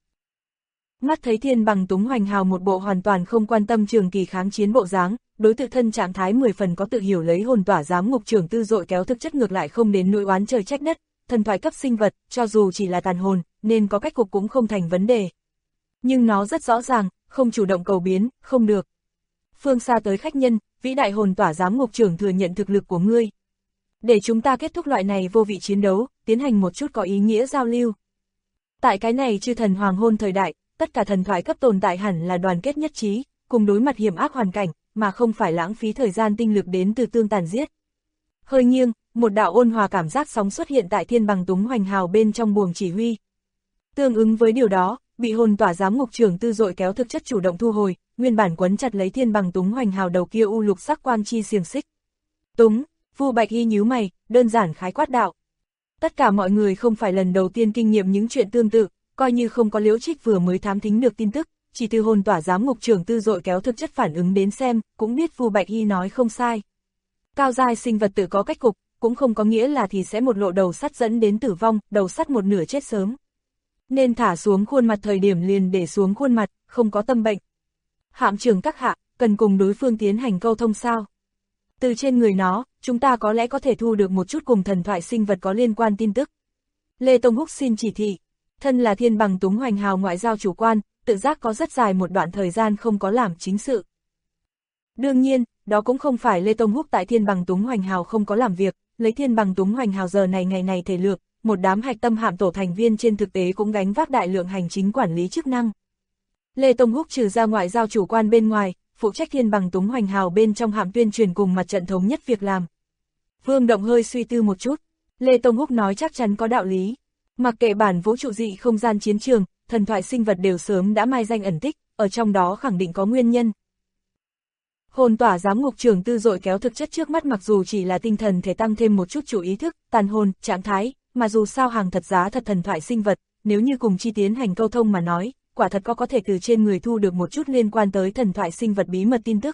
Mắt thấy thiên bằng túng hoành hào một bộ hoàn toàn không quan tâm trường kỳ kháng chiến bộ dáng, đối tự thân trạng thái 10 phần có tự hiểu lấy hồn tỏa giám ngục trưởng tư dội kéo thực chất ngược lại không đến nỗi oán trời trách đất, thần thoại cấp sinh vật, cho dù chỉ là tàn hồn, nên có cách cục cũng không thành vấn đề. Nhưng nó rất rõ ràng, không chủ động cầu biến, không được. Phương xa tới khách nhân, vĩ đại hồn tỏa giám ngục trưởng thừa nhận thực lực của ngươi. Để chúng ta kết thúc loại này vô vị chiến đấu, tiến hành một chút có ý nghĩa giao lưu. Tại cái này chư thần hoàng hôn thời đại, tất cả thần thoại cấp tồn tại hẳn là đoàn kết nhất trí, cùng đối mặt hiểm ác hoàn cảnh, mà không phải lãng phí thời gian tinh lực đến từ tương tàn giết. Hơi nghiêng, một đạo ôn hòa cảm giác sóng xuất hiện tại thiên bằng túng hoành hào bên trong buồng chỉ huy. Tương ứng với điều đó, bị hồn tỏa giám ngục trưởng tư dội kéo thực chất chủ động thu hồi, nguyên bản quấn chặt lấy thiên bằng túng hoành hào đầu kia u lục sắc quang chi xiềng xích. Túng, Vu Bạch Hy nhíu mày, đơn giản khái quát đạo. Tất cả mọi người không phải lần đầu tiên kinh nghiệm những chuyện tương tự, coi như không có Liễu Trích vừa mới thám thính được tin tức, chỉ từ hồn tỏa giám ngục trưởng tư dội kéo thực chất phản ứng đến xem, cũng biết Vu Bạch Hy nói không sai. Cao giai sinh vật tự có cách cục, cũng không có nghĩa là thì sẽ một lộ đầu sắt dẫn đến tử vong, đầu sắt một nửa chết sớm. Nên thả xuống khuôn mặt thời điểm liền để xuống khuôn mặt, không có tâm bệnh. Hạm trưởng các hạ, cần cùng đối phương tiến hành câu thông sao? Từ trên người nó, chúng ta có lẽ có thể thu được một chút cùng thần thoại sinh vật có liên quan tin tức. Lê Tông Húc xin chỉ thị. Thân là thiên bằng túng hoành hào ngoại giao chủ quan, tự giác có rất dài một đoạn thời gian không có làm chính sự. Đương nhiên, đó cũng không phải Lê Tông Húc tại thiên bằng túng hoành hào không có làm việc, lấy thiên bằng túng hoành hào giờ này ngày này thể lược, một đám hạch tâm hạm tổ thành viên trên thực tế cũng gánh vác đại lượng hành chính quản lý chức năng. Lê Tông Húc trừ ra ngoại giao chủ quan bên ngoài, phụ trách thiên bằng túng hoành hào bên trong hạm tuyên truyền cùng mặt trận thống nhất việc làm. Vương Động hơi suy tư một chút, Lê Tông Húc nói chắc chắn có đạo lý. Mặc kệ bản vũ trụ dị không gian chiến trường, thần thoại sinh vật đều sớm đã mai danh ẩn tích, ở trong đó khẳng định có nguyên nhân. Hồn tỏa giám ngục trưởng tư dội kéo thực chất trước mắt mặc dù chỉ là tinh thần thể tăng thêm một chút chủ ý thức, tàn hồn, trạng thái, mà dù sao hàng thật giá thật thần thoại sinh vật, nếu như cùng chi tiến hành câu thông mà nói, quả thật có thể từ trên người thu được một chút liên quan tới thần thoại sinh vật bí mật tin tức.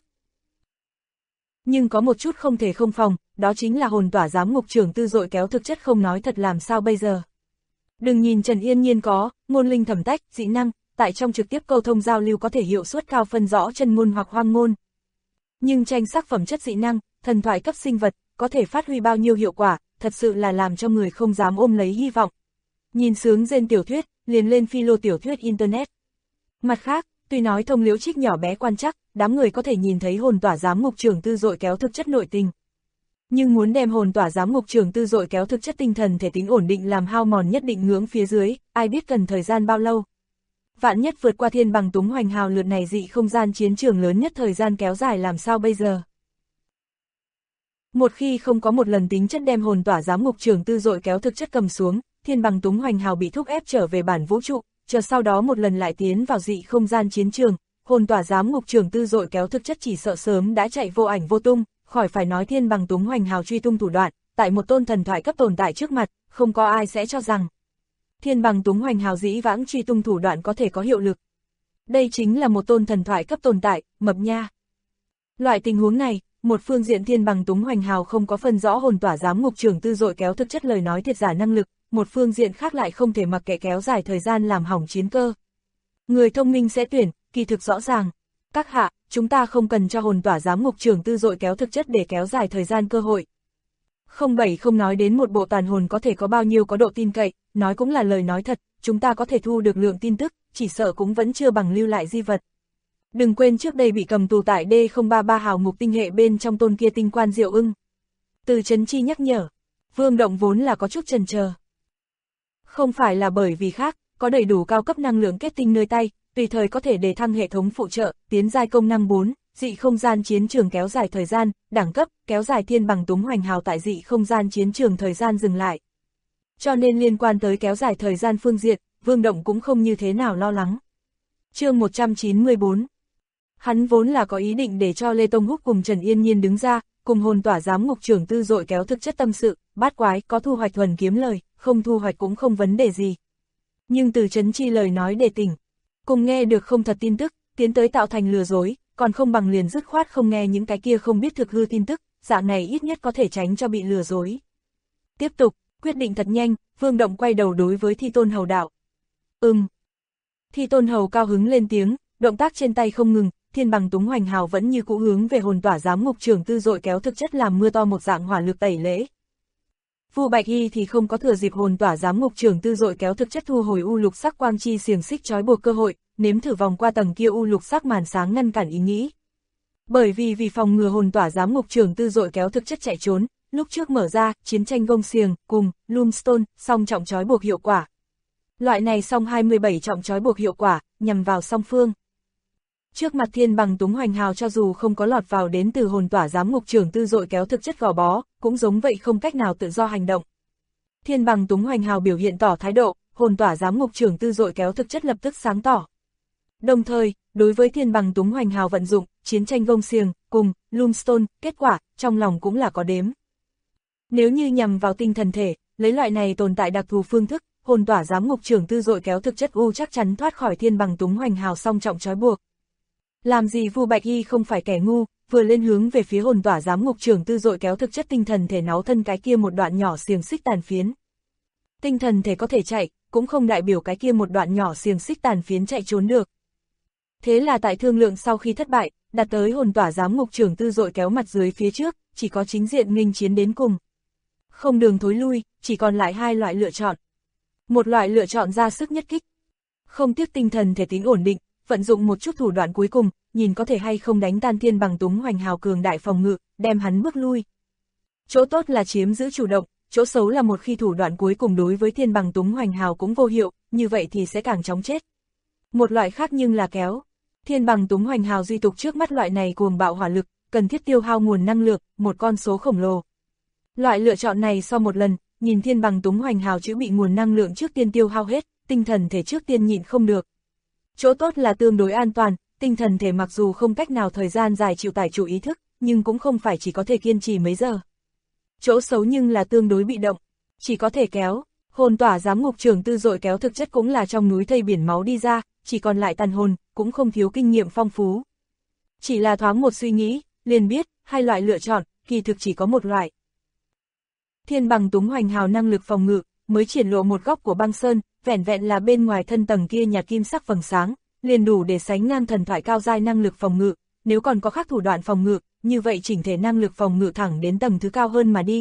Nhưng có một chút không thể không phòng, đó chính là hồn tỏa giám ngục trưởng tư dội kéo thực chất không nói thật làm sao bây giờ. Đừng nhìn Trần Yên Nhiên có, ngôn linh thẩm tách, dị năng, tại trong trực tiếp câu thông giao lưu có thể hiệu suất cao phân rõ chân ngôn hoặc hoang ngôn. Nhưng tranh sắc phẩm chất dị năng, thần thoại cấp sinh vật, có thể phát huy bao nhiêu hiệu quả, thật sự là làm cho người không dám ôm lấy hy vọng. Nhìn sướng rên tiểu thuyết, liền lên philo tiểu thuyết Internet. Mặt khác, tuy nói thông Liễu Trích nhỏ bé quan chắc, đám người có thể nhìn thấy hồn tỏa giám ngục trưởng tư dội kéo thực chất nội tình. Nhưng muốn đem hồn tỏa giám ngục trưởng tư dội kéo thực chất tinh thần thể tính ổn định làm hao mòn nhất định ngưỡng phía dưới, ai biết cần thời gian bao lâu. Vạn nhất vượt qua thiên bằng túng hoành hào lượt này dị không gian chiến trường lớn nhất thời gian kéo dài làm sao bây giờ. Một khi không có một lần tính chất đem hồn tỏa giám ngục trường tư dội kéo thực chất cầm xuống, Thiên Bằng Túng Hoành Hào bị thúc ép trở về bản vũ trụ, chờ sau đó một lần lại tiến vào dị không gian chiến trường, hồn tỏa giám ngục trường tư dội kéo thực chất chỉ sợ sớm đã chạy vô ảnh vô tung, khỏi phải nói Thiên Bằng Túng Hoành Hào truy tung thủ đoạn, tại một tôn thần thoại cấp tồn tại trước mặt, không có ai sẽ cho rằng Thiên Bằng Túng Hoành Hào dĩ vãng truy tung thủ đoạn có thể có hiệu lực. Đây chính là một tôn thần thoại cấp tồn tại, mập nha. Loại tình huống này, một phương diện Thiên Bằng Túng Hoành Hào không có phân rõ hồn tỏa giám ngục trường tư dội kéo thực chất lời nói thiệt giả năng lực, một phương diện khác lại không thể mặc kệ kéo dài thời gian làm hỏng chiến cơ. Người thông minh sẽ tuyển, kỳ thực rõ ràng. Các hạ, chúng ta không cần cho hồn tỏa giám ngục trường tư dội kéo thực chất để kéo dài thời gian cơ hội. Không nói đến một bộ tàn hồn có thể có bao nhiêu có độ tin cậy, nói cũng là lời nói thật, chúng ta có thể thu được lượng tin tức, chỉ sợ cũng vẫn chưa bằng lưu lại di vật. Đừng quên trước đây bị cầm tù tại D033 hào ngục tinh hệ bên trong tôn kia tinh quan Diệu Ưng. Từ Trấn Chi nhắc nhở, Vương Động vốn là có chút chần chờ. Không phải là bởi vì khác, có đầy đủ cao cấp năng lượng kết tinh nơi tay, tùy thời có thể đề thăng hệ thống phụ trợ, tiến giai công năng 4, dị không gian chiến trường kéo dài thời gian, đẳng cấp, kéo dài Thiên Bằng Túng Hoành Hào tại dị không gian chiến trường thời gian dừng lại. Cho nên liên quan tới kéo dài thời gian phương diện, Vương Động cũng không như thế nào lo lắng. Chương 194. Hắn vốn là có ý định để cho Lê Tông Húc cùng Trần Yên Nhiên đứng ra, cùng hồn tỏa giám ngục trưởng tư dội kéo thực chất tâm sự, bát quái, có thu hoạch thuần kiếm lời, không thu hoạch cũng không vấn đề gì. Nhưng từ Trấn Chi lời nói để tỉnh, cùng nghe được không thật tin tức, tiến tới tạo thành lừa dối, còn không bằng liền dứt khoát không nghe những cái kia không biết thực hư tin tức, dạng này ít nhất có thể tránh cho bị lừa dối. Tiếp tục, quyết định thật nhanh, Vương Động quay đầu đối với Thi Tôn Hầu đạo. Thi Tôn Hầu cao hứng lên tiếng, động tác trên tay không ngừng, Thiên Bằng Túng Hoành Hào vẫn như cũ hướng về hồn tỏa giám ngục trường tư dội kéo thực chất làm mưa to một dạng hỏa lực tẩy lễ. Vu Bạch Hy thì không có thừa dịp hồn tỏa giám ngục trường tư dội kéo thực chất thu hồi u lục sắc quang chi xiềng xích trói buộc cơ hội, nếm thử vòng qua tầng kia u lục sắc màn sáng ngăn cản ý nghĩ. Bởi vì phòng ngừa hồn tỏa giám ngục trường tư dội kéo thực chất chạy trốn, lúc trước mở ra chiến tranh gông xiềng cùng Loomstone song trọng trói buộc hiệu quả. Loại này song 27 trọng trói buộc hiệu quả nhằm vào song phương. Trước mặt Thiên Bằng Túng Hoành Hào cho dù không có lọt vào đến từ hồn tỏa giám ngục trường tư dội kéo thực chất gò bó, cũng giống vậy không cách nào tự do hành động. Thiên Bằng Túng Hoành Hào biểu hiện tỏ thái độ, hồn tỏa giám ngục trường tư dội kéo thực chất lập tức sáng tỏ. Đồng thời, đối với Thiên Bằng Túng Hoành Hào vận dụng, chiến tranh gông xiềng, cùng Loomstone, kết quả, trong lòng cũng là có đếm. Nếu như nhằm vào tinh thần thể, lấy loại này tồn tại đặc thù phương thức, hồn tỏa giám ngục trường tư dội kéo thực chất chắc chắn thoát khỏi Thiên Bằng Túng Hoành Hào song trọng trói buộc. Làm gì Vu Bạch Hy không phải kẻ ngu, vừa lên hướng về phía hồn tỏa giám ngục trường tư dội kéo thực chất tinh thần thể náu thân cái kia một đoạn nhỏ xiềng xích tàn phiến. Tinh thần thể có thể chạy, cũng không đại biểu cái kia một đoạn nhỏ xiềng xích tàn phiến chạy trốn được. Thế là tại thương lượng sau khi thất bại, đặt tới hồn tỏa giám ngục trường tư dội kéo mặt dưới phía trước, chỉ có chính diện nghênh chiến đến cùng. Không đường thối lui, chỉ còn lại hai loại lựa chọn. Một loại lựa chọn ra sức nhất kích. Không tiếc tinh thần thể tính ổn định, vận dụng một chút thủ đoạn cuối cùng, nhìn có thể hay không đánh tan Thiên Bằng Túng Hoành Hào cường đại phòng ngự, đem hắn bước lui. Chỗ tốt là chiếm giữ chủ động, chỗ xấu là một khi thủ đoạn cuối cùng đối với Thiên Bằng Túng Hoành Hào cũng vô hiệu, như vậy thì sẽ càng chóng chết. Một loại khác nhưng là kéo. Thiên Bằng Túng Hoành Hào duy tục trước mắt loại này cuồng bạo hỏa lực, cần thiết tiêu hao nguồn năng lượng, một con số khổng lồ. Loại lựa chọn này sau một lần, nhìn Thiên Bằng Túng Hoành Hào chữ bị nguồn năng lượng trước tiên tiêu hao hết, tinh thần thể trước tiên nhịn không được. Chỗ tốt là tương đối an toàn, tinh thần thể mặc dù không cách nào thời gian dài chịu tải chủ ý thức, nhưng cũng không phải chỉ có thể kiên trì mấy giờ. Chỗ xấu nhưng là tương đối bị động, chỉ có thể kéo. Hồn tỏa giám ngục trường tư dội kéo thực chất cũng là trong núi thây biển máu đi ra, chỉ còn lại tàn hồn, cũng không thiếu kinh nghiệm phong phú. Chỉ là thoáng một suy nghĩ, liền biết, hai loại lựa chọn, kỳ thực chỉ có một loại. Thiên Bằng Túng Hoành Hào năng lực phòng ngự, mới triển lộ một góc của băng sơn, vẻn vẹn là bên ngoài thân tầng kia nhạt kim sắc vầng sáng, liền đủ để sánh ngang thần thoại cao giai năng lực phòng ngự, nếu còn có khác thủ đoạn phòng ngự, như vậy chỉnh thể năng lực phòng ngự thẳng đến tầng thứ cao hơn mà đi.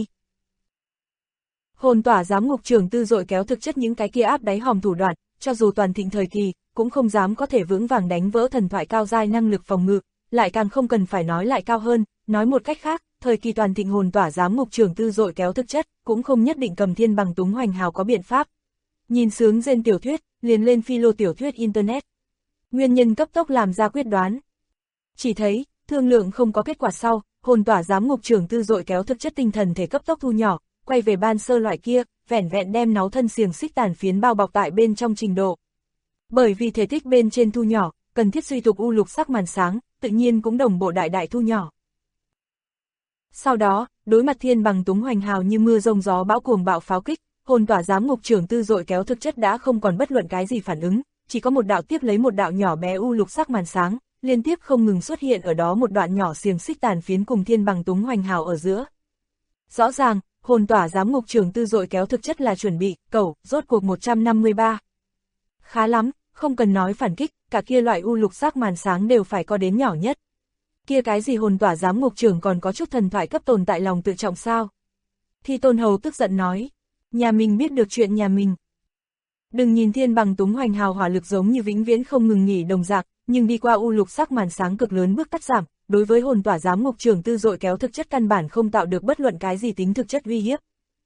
Hồn tỏa giám ngục trường tư dội kéo thực chất những cái kia áp đáy hòm thủ đoạn, cho dù toàn thịnh thời kỳ, cũng không dám có thể vững vàng đánh vỡ thần thoại cao giai năng lực phòng ngự, lại càng không cần phải nói lại cao hơn, nói một cách khác, thời kỳ toàn thịnh hồn tỏa giám ngục trường tư dội kéo thực chất, cũng không nhất định cầm Thiên Bằng Túng Hoành Hào có biện pháp. Nhìn sướng rên tiểu thuyết, liền lên philo tiểu thuyết internet. Nguyên nhân cấp tốc làm ra quyết đoán. Chỉ thấy, thương lượng không có kết quả sau, hồn tỏa giám ngục trưởng tư dội kéo thực chất tinh thần thể cấp tốc thu nhỏ, quay về ban sơ loại kia, vẻn vẹn đem náu thân xiềng xích tàn phiến bao bọc tại bên trong trình độ. Bởi vì thể tích bên trên thu nhỏ, cần thiết suy tục u lục sắc màn sáng, tự nhiên cũng đồng bộ đại đại thu nhỏ. Sau đó, đối mặt thiên bằng túng hoành hào như mưa rông gió bão cuồng bạo pháo kích, hồn tỏa giám ngục trưởng tư dội kéo thực chất đã không còn bất luận cái gì phản ứng, chỉ có một đạo tiếp lấy một đạo nhỏ bé u lục sắc màn sáng, liên tiếp không ngừng xuất hiện ở đó một đoạn nhỏ xiềng xích tàn phiến cùng thiên bằng túng hoành hào ở giữa. Rõ ràng, hồn tỏa giám ngục trưởng tư dội kéo thực chất là chuẩn bị, rốt cuộc 153. Khá lắm, không cần nói phản kích, cả kia loại u lục sắc màn sáng đều phải có đến nhỏ nhất. Kia cái gì hồn tỏa giám ngục trưởng còn có chút thần thoại cấp tồn tại lòng tự trọng sao? Thi Tôn Hầu tức giận nói, nhà mình biết được chuyện nhà mình. Đừng nhìn thiên bằng túng hoành hào hỏa lực giống như vĩnh viễn không ngừng nghỉ đồng dạng, nhưng đi qua u lục sắc màn sáng cực lớn bước cắt giảm, đối với hồn tỏa giám ngục trưởng tư dội kéo thực chất căn bản không tạo được bất luận cái gì tính thực chất uy hiếp.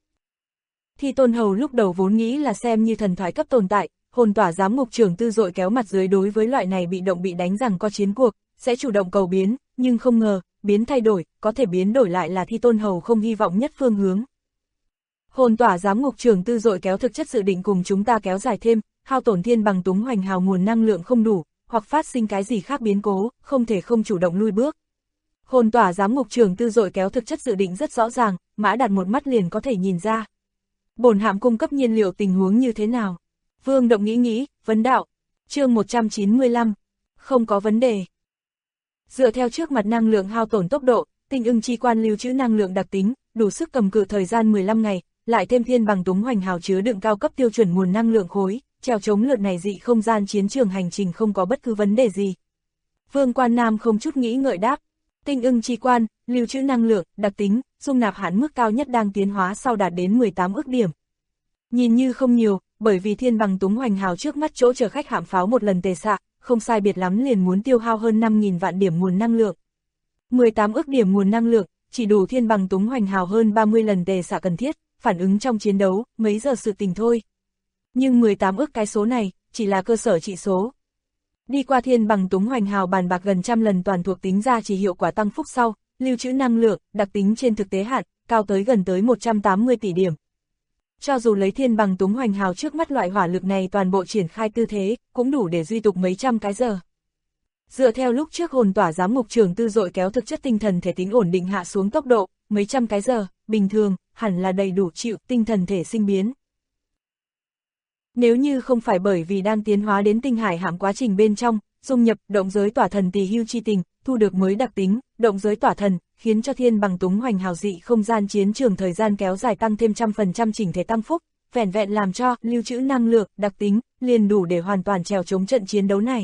Thi Tôn Hầu lúc đầu vốn nghĩ là xem như thần thoại cấp tồn tại, hồn tỏa giám ngục trưởng tư dội kéo mặt dưới đối với loại này bị động bị đánh rằng có chiến cuộc, sẽ chủ động cầu biến, nhưng không ngờ, biến thay đổi, có thể biến đổi lại là Thi Tôn Hầu không hy vọng nhất phương hướng. Hồn tỏa giám ngục trưởng tư dội kéo thực chất dự định cùng chúng ta kéo dài thêm, hao tổn thiên bằng túng hoành hào nguồn năng lượng không đủ, hoặc phát sinh cái gì khác biến cố, không thể không chủ động lui bước. Hồn tỏa giám ngục trưởng tư dội kéo thực chất dự định rất rõ ràng, Mã Đạt một mắt liền có thể nhìn ra. Bổn hạm cung cấp nhiên liệu tình huống như thế nào? Vương Động nghĩ, vấn đạo. Chương 195. Không có vấn đề. Dựa theo trước mặt năng lượng hao tổn tốc độ, tinh ưng chi quan lưu trữ năng lượng đặc tính, đủ sức cầm cự thời gian 15 ngày, lại thêm thiên bằng túng hoành hào chứa đựng cao cấp tiêu chuẩn nguồn năng lượng khối, trèo chống lượt này dị không gian chiến trường hành trình không có bất cứ vấn đề gì. Vương Quan Nam không chút nghĩ ngợi đáp, tinh ưng chi quan, lưu trữ năng lượng, đặc tính, dung nạp hạn mức cao nhất đang tiến hóa sau đạt đến 18 ức điểm. Nhìn như không nhiều, bởi vì thiên bằng túng hoành hào trước mắt chỗ chờ khách hạm pháo một lần tề xạ, không sai biệt lắm liền muốn tiêu hao hơn 5.000 vạn điểm nguồn năng lượng. 18 ức điểm nguồn năng lượng, chỉ đủ thiên bằng túng hoành hào hơn 30 lần tề xạ cần thiết, phản ứng trong chiến đấu, mấy giờ sự tình thôi. Nhưng 18 ức cái số này, chỉ là cơ sở trị số. Đi qua thiên bằng túng hoành hào bàn bạc gần trăm lần toàn thuộc tính ra chỉ hiệu quả tăng phúc sau, lưu trữ năng lượng, đặc tính trên thực tế hạn, cao tới gần tới 180 tỷ điểm. Cho dù lấy thiên bằng túng hoành hào trước mắt loại hỏa lực này toàn bộ triển khai tư thế, cũng đủ để duy tục mấy trăm cái giờ. Dựa theo lúc trước hồn tỏa giám ngục trưởng tư dội kéo thực chất tinh thần thể tính ổn định hạ xuống tốc độ, mấy trăm cái giờ, bình thường, hẳn là đầy đủ chịu tinh thần thể sinh biến. Nếu như không phải bởi vì đang tiến hóa đến tinh hải hạm quá trình bên trong, dung nhập động giới tỏa thần tỳ hưu chi tình, thu được mới đặc tính, động giới tỏa thần, khiến cho thiên bằng túng hoành hào dị không gian chiến trường thời gian kéo dài tăng thêm 100% chỉnh thể tăng phúc, vẻn vẹn làm cho lưu trữ năng lượng, đặc tính, liền đủ để hoàn toàn trèo chống trận chiến đấu này.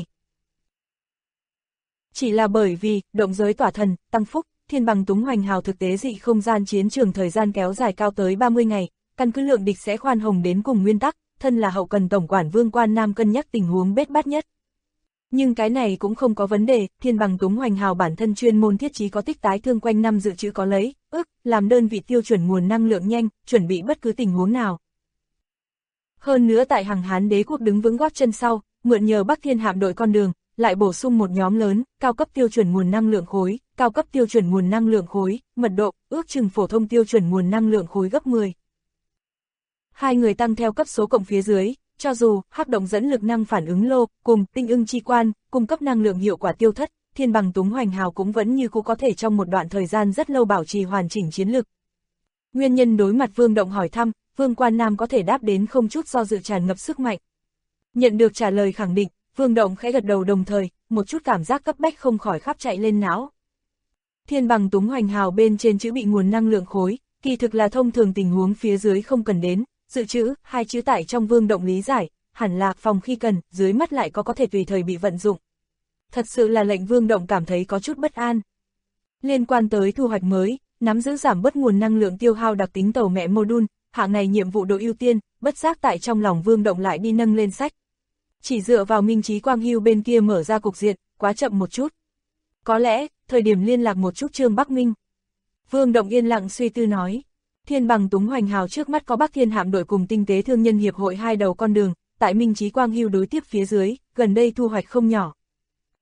Chỉ là bởi vì, động giới tỏa thần, tăng phúc, thiên bằng túng hoành hào thực tế dị không gian chiến trường thời gian kéo dài cao tới 30 ngày, căn cứ lượng địch sẽ khoan hồng đến cùng nguyên tắc, thân là hậu cần tổng quản Vương Quan Nam cân nhắc tình huống bết bát nhất. Nhưng cái này cũng không có vấn đề, thiên bằng túng hoành hào bản thân chuyên môn thiết trí có tích tái thương quanh năm dự trữ có lấy, làm đơn vị tiêu chuẩn nguồn năng lượng nhanh, chuẩn bị bất cứ tình huống nào. Hơn nữa tại Hằng Hán đế quốc đứng vững gót chân sau, mượn nhờ Bắc Thiên hạm đội con đường, lại bổ sung một nhóm lớn, cao cấp tiêu chuẩn nguồn năng lượng khối, cao cấp tiêu chuẩn nguồn năng lượng khối, mật độ, ước chừng phổ thông tiêu chuẩn nguồn năng lượng khối gấp 10. Hai người tăng theo cấp số cộng phía dưới, cho dù hắc động dẫn lực năng phản ứng lô cùng tinh ưng chi quan cung cấp năng lượng hiệu quả tiêu thất, thiên bằng túng hoành hào cũng vẫn như cũ có thể trong một đoạn thời gian rất lâu bảo trì hoàn chỉnh chiến lực. Nguyên nhân đối mặt Vương Động hỏi thăm, Vương Quan Nam có thể đáp đến không chút do dự tràn ngập sức mạnh. Nhận được trả lời khẳng định, Vương Động khẽ gật đầu đồng thời, một chút cảm giác cấp bách không khỏi khắp chạy lên não. Thiên bằng túng hoành hào bên trên chữ bị nguồn năng lượng khối, kỳ thực là thông thường tình huống phía dưới không cần đến. Dự trữ, hai chữ tại trong Vương Động lý giải, hẳn là phòng khi cần, dưới mắt lại có thể tùy thời bị vận dụng. Thật sự là lệnh Vương Động cảm thấy có chút bất an. Liên quan tới thu hoạch mới, nắm giữ giảm bớt nguồn năng lượng tiêu hao đặc tính tàu mẹ module, hạng này nhiệm vụ độ ưu tiên, bất giác tại trong lòng Vương Động lại đi nâng lên sách. Chỉ dựa vào Minh Chí Quang Hưu bên kia mở ra cục diện, quá chậm một chút. Có lẽ, thời điểm liên lạc một chút Trương Bắc Minh. Vương Động yên lặng suy tư nói. Thiên bằng túng hoành hào trước mắt có Bắc Thiên hạm đội cùng tinh tế thương nhân hiệp hội hai đầu con đường, tại Minh Chí Quang Hưu đối tiếp phía dưới, gần đây thu hoạch không nhỏ.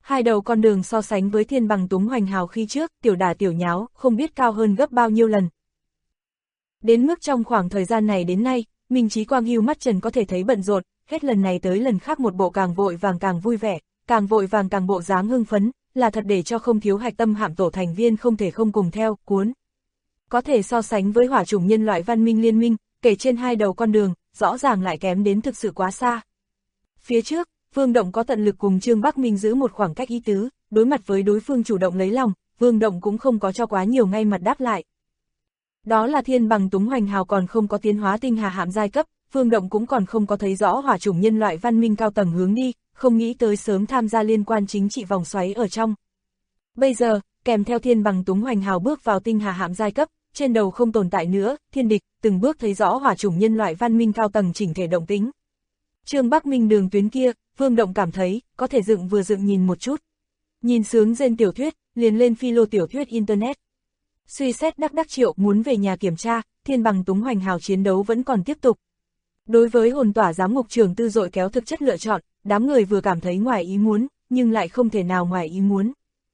Hai đầu con đường so sánh với Thiên Bằng Túng Hoành Hào khi trước, tiểu đà tiểu nháo, không biết cao hơn gấp bao nhiêu lần. Đến mức trong khoảng thời gian này đến nay, Minh Chí Quang hưu mắt trần có thể thấy bận rộn, hết lần này tới lần khác một bộ càng vội vàng càng vui vẻ, càng vội vàng càng bộ dáng hưng phấn, là thật để cho không thiếu hạch tâm hạm tổ thành viên không thể không cùng theo, cuốn. Có thể so sánh với hỏa chủng nhân loại văn minh liên minh, kể trên hai đầu con đường, rõ ràng lại kém đến thực sự quá xa. Phía trước, Vương Động có tận lực cùng Trương Bắc Minh giữ một khoảng cách ý tứ, đối mặt với đối phương chủ động lấy lòng, Vương Động cũng không có cho quá nhiều ngay mặt đáp lại. Đó là Thiên Bằng Túng Hoành Hào còn không có tiến hóa tinh hà hạm giai cấp, Vương Động cũng còn không có thấy rõ hỏa chủng nhân loại văn minh cao tầng hướng đi, không nghĩ tới sớm tham gia liên quan chính trị vòng xoáy ở trong. Bây giờ, kèm theo Thiên Bằng Túng Hoành Hào bước vào tinh hà hạm giai cấp, trên đầu không tồn tại nữa, thiên địch, từng bước thấy rõ hỏa chủng nhân loại văn minh cao tầng chỉnh thể động tính. Trương Bắc Minh đường tuyến kia, Vương Động cảm thấy, có thể dựng vừa dựng nhìn một chút. Nhìn sướng trên tiểu thuyết, liền lên philo tiểu thuyết Internet. Suy xét đắc triệu muốn về nhà kiểm tra, Thiên Bằng Túng Hoành Hào chiến đấu vẫn còn tiếp tục. Đối với hồn tỏa giám ngục trường Tư Dội Kéo thực chất lựa chọn, đám người vừa cảm thấy ngoài ý muốn, nhưng lại không thể nào ngoài ý muốn.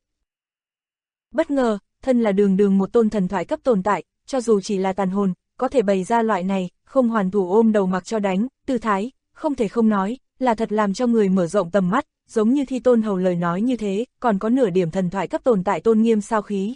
Bất ngờ, thân là đường một tôn thần thoại cấp tồn tại, cho dù chỉ là tàn hồn, có thể bày ra loại này, không hoàn thủ ôm đầu mặc cho đánh, tư thái, không thể không nói, là thật làm cho người mở rộng tầm mắt, giống như Thi Tôn Hầu lời nói như thế, còn có nửa điểm thần thoại cấp tồn tại tôn nghiêm sao khí.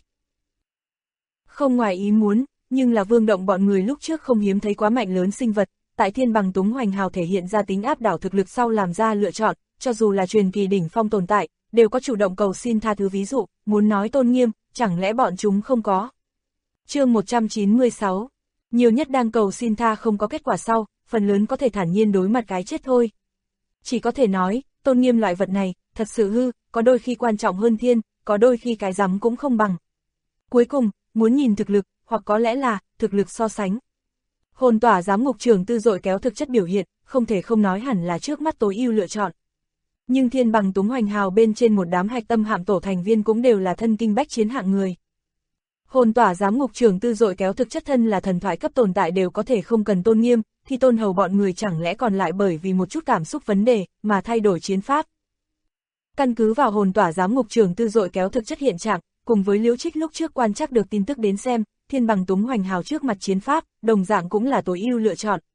Không ngoài ý muốn, nhưng là Vương Động bọn người lúc trước không hiếm thấy quá mạnh lớn sinh vật, tại Thiên Bằng Túng Hoành Hào thể hiện ra tính áp đảo thực lực sau làm ra lựa chọn, cho dù là truyền kỳ đỉnh phong tồn tại, đều có chủ động cầu xin tha thứ ví dụ, muốn nói tôn nghiêm, chẳng lẽ bọn chúng không có. Chương 196, nhiều nhất đang cầu xin tha không có kết quả sau, phần lớn có thể thản nhiên đối mặt cái chết thôi. Chỉ có thể nói, tôn nghiêm loại vật này, thật sự hư, có đôi khi quan trọng hơn thiên, có đôi khi cái rắm cũng không bằng. Cuối cùng, muốn nhìn thực lực, hoặc có lẽ là, thực lực so sánh. Hồn tỏa giám ngục trường Tư Dội Kéo thực chất biểu hiện, không thể không nói hẳn là trước mắt tối ưu lựa chọn. Nhưng Thiên Bằng Túng Hoành Hào bên trên một đám hạch tâm hạm tổ thành viên cũng đều là thân kinh bách chiến hạng người. Hồn tỏa giám ngục trường Tư Dội Kéo thực chất thân là thần thoại cấp tồn tại đều có thể không cần tôn nghiêm, thì Tôn Hầu bọn người chẳng lẽ còn lại bởi vì một chút cảm xúc vấn đề mà thay đổi chiến pháp. Căn cứ vào hồn tỏa giám ngục trường Tư Dội Kéo thực chất hiện trạng, cùng với Liễu Trích lúc trước quan trắc được tin tức đến xem, Thiên Bằng Túng Hoành Hào trước mặt chiến pháp, đồng dạng cũng là tối ưu lựa chọn.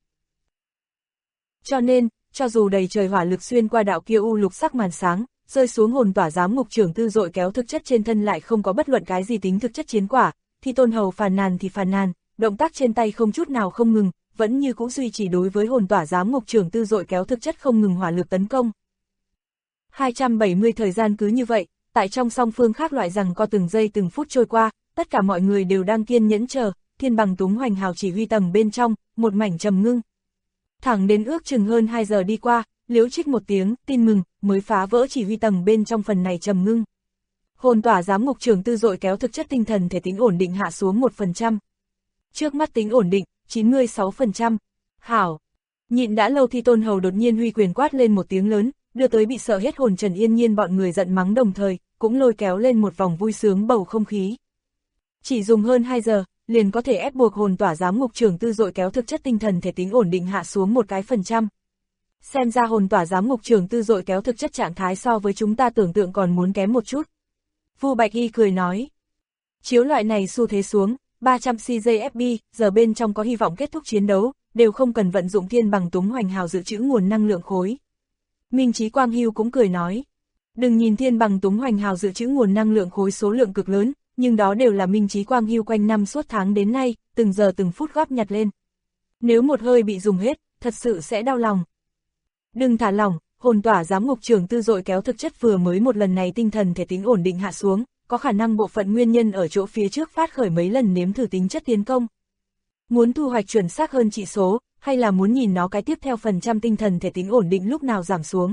Cho nên, cho dù đầy trời hỏa lực xuyên qua đạo kia u lục sắc màn sáng, rơi xuống hồn tỏa giám ngục trường Tư Dội Kéo thực chất trên thân lại không có bất luận cái gì tính thực chất chiến quả, thì Tôn Hầu phàn nàn thì phàn nàn, động tác trên tay không chút nào không ngừng, vẫn như cũng duy trì đối với hồn tỏa giám ngục trường Tư Dội Kéo thực chất không ngừng hỏa lực tấn công. 270 thời gian cứ như vậy, tại trong song phương khác loại rằng co từng giây từng phút trôi qua, tất cả mọi người đều đang kiên nhẫn chờ, Thiên Bằng Túng Hoành Hào chỉ huy tầng bên trong, một mảnh trầm ngưng. Thẳng đến ước chừng hơn 2 giờ đi qua, Liễu Trích một tiếng, tin mừng, mới phá vỡ chỉ huy tầng bên trong phần này trầm ngưng. Hồn tỏa giám ngục trường Tư Dội Kéo thực chất tinh thần thể tính ổn định hạ xuống 1%. Trước mắt tính ổn định, 96%. Hảo. Nhịn đã lâu thì Tôn Hầu đột nhiên huy quyền quát lên một tiếng lớn, đưa tới bị sợ hết hồn Trần Yên Nhiên bọn người giận mắng đồng thời, cũng lôi kéo lên một vòng vui sướng bầu không khí. Chỉ dùng hơn 2 giờ, liền có thể ép buộc hồn tỏa giám ngục trường Tư Dội Kéo thực chất tinh thần thể tính ổn định hạ xuống một cái %. Xem ra hồn tỏa giám ngục trường Tư Dội Kéo thực chất trạng thái so với chúng ta tưởng tượng còn muốn kém một chút. Vu Bạch Y cười nói. Chiếu loại này xu thế xuống, 300 CJFB, giờ bên trong có hy vọng kết thúc chiến đấu, đều không cần vận dụng Thiên Bằng Túng Hoành Hào dự trữ nguồn năng lượng khối. Minh Chí Quang Hưu cũng cười nói. Đừng nhìn Thiên Bằng Túng Hoành Hào dự trữ nguồn năng lượng khối số lượng cực lớn, nhưng đó đều là Minh Chí Quang Hưu quanh năm suốt tháng đến nay, từng giờ từng phút góp nhặt lên. Nếu một hơi bị dùng hết, thật sự sẽ đau lòng. Đừng thả lỏng, hồn tỏa giám ngục trường Tư Dội Kéo thực chất vừa mới một lần này tinh thần thể tính ổn định hạ xuống, có khả năng bộ phận nguyên nhân ở chỗ phía trước phát khởi mấy lần nếm thử tính chất tiến công. Muốn thu hoạch chuẩn xác hơn chỉ số, hay là muốn nhìn nó cái tiếp theo phần trăm tinh thần thể tính ổn định lúc nào giảm xuống.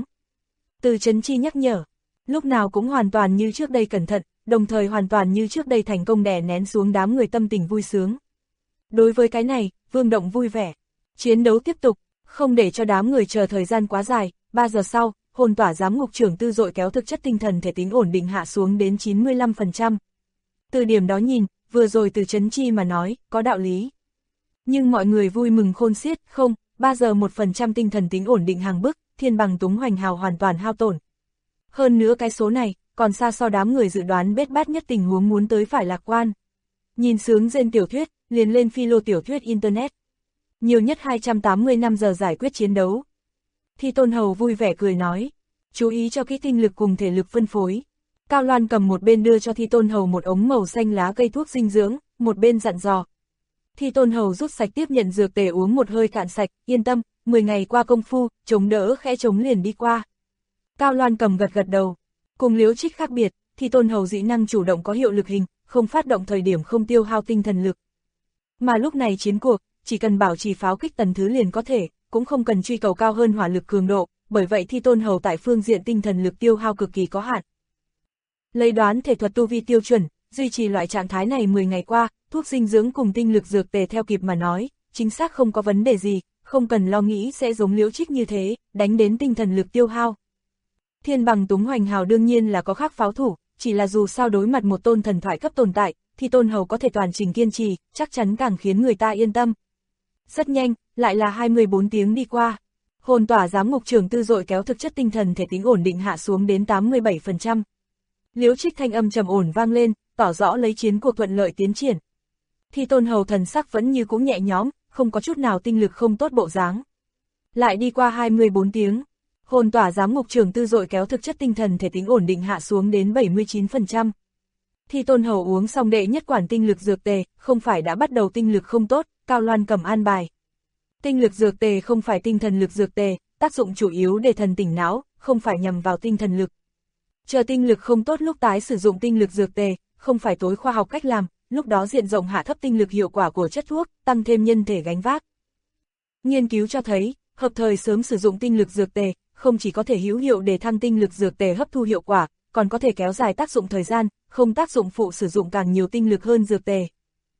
Từ Trấn Chi nhắc nhở, lúc nào cũng hoàn toàn như trước đây cẩn thận, đồng thời hoàn toàn như trước đây thành công đè nén xuống đám người tâm tình vui sướng. Đối với cái này, Vương Động vui vẻ. Chiến đấu tiếp tục, không để cho đám người chờ thời gian quá dài, 3 giờ sau, hồn tỏa giám ngục trường Tư Dội Kéo thực chất tinh thần thể tính ổn định hạ xuống đến 95%. Từ điểm đó nhìn, vừa rồi từ Trấn Chi mà nói, có đạo lý. Nhưng mọi người vui mừng khôn xiết, không, 3 giờ 1% tinh thần tính ổn định hàng bức, Thiên Bằng Túng Hoành Hào hoàn toàn hao tổn. Hơn nữa cái số này, còn xa so đám người dự đoán bết bát nhất tình huống muốn tới phải lạc quan. Nhìn sướng gen tiểu thuyết, liền lên philo tiểu thuyết Internet. Nhiều nhất 280 năm giờ giải quyết chiến đấu. Thi Tôn Hầu vui vẻ cười nói, chú ý cho kỹ tinh lực cùng thể lực phân phối. Cao Loan cầm một bên đưa cho Thi Tôn Hầu một ống màu xanh lá cây thuốc dinh dưỡng, một bên dặn dò. Thi Tôn Hầu rút sạch tiếp nhận dược tề uống một hơi cạn sạch, yên tâm, 10 ngày qua công phu, chống đỡ khẽ chống liền đi qua. Cao Loan cầm gật gật đầu, cùng Liễu Trích khác biệt, Thi Tôn Hầu dĩ năng chủ động có hiệu lực hình, không phát động thời điểm không tiêu hao tinh thần lực. Mà lúc này chiến cuộc, chỉ cần bảo trì pháo kích tầng thứ liền có thể, cũng không cần truy cầu cao hơn hỏa lực cường độ, bởi vậy Thi Tôn Hầu tại phương diện tinh thần lực tiêu hao cực kỳ có hạn. Lấy đoán thể thuật tu vi tiêu chuẩn, duy trì loại trạng thái này 10 ngày qua, thuốc dinh dưỡng cùng tinh lực dược tề theo kịp mà nói, chính xác không có vấn đề gì, không cần lo nghĩ sẽ giống Liễu Trích như thế, đánh đến tinh thần lực tiêu hao. Thiên Bằng Túng Hoành Hào đương nhiên là có khác pháo thủ, chỉ là dù sao đối mặt một tôn thần thoại cấp tồn tại, Thi Tôn Hầu có thể toàn trình kiên trì, chắc chắn càng khiến người ta yên tâm. Rất nhanh, lại là 24 tiếng đi qua. Hồn tỏa giám ngục trưởng Tư Dội kéo thực chất tinh thần thể tính ổn định hạ xuống đến 87%. Liễu Trích thanh âm trầm ổn vang lên, tỏ rõ lấy chiến cuộc thuận lợi tiến triển. Thi Tôn Hầu thần sắc vẫn như cũ nhẹ nhõm, không có chút nào tinh lực không tốt bộ dáng. Lại đi qua 24 tiếng, hồn tỏa giám ngục trưởng Tư Dội kéo thực chất tinh thần thể tính ổn định hạ xuống đến 79%. Thi Tôn Hầu uống xong đệ nhất quản tinh lực dược tề, không phải đã bắt đầu tinh lực không tốt, Cao Loan cầm an bài. Tinh lực dược tề không phải tinh thần lực dược tề, tác dụng chủ yếu để thần tỉnh não, không phải nhằm vào tinh thần lực. Chờ tinh lực không tốt lúc tái sử dụng tinh lực dược tề, không phải tối khoa học cách làm, lúc đó diện rộng hạ thấp tinh lực hiệu quả của chất thuốc, tăng thêm nhân thể gánh vác. Nghiên cứu cho thấy, hợp thời sớm sử dụng tinh lực dược tề, không chỉ có thể hữu hiệu để thăng tinh lực dược tề hấp thu hiệu quả, còn có thể kéo dài tác dụng thời gian, không tác dụng phụ sử dụng càng nhiều tinh lực hơn dược tề.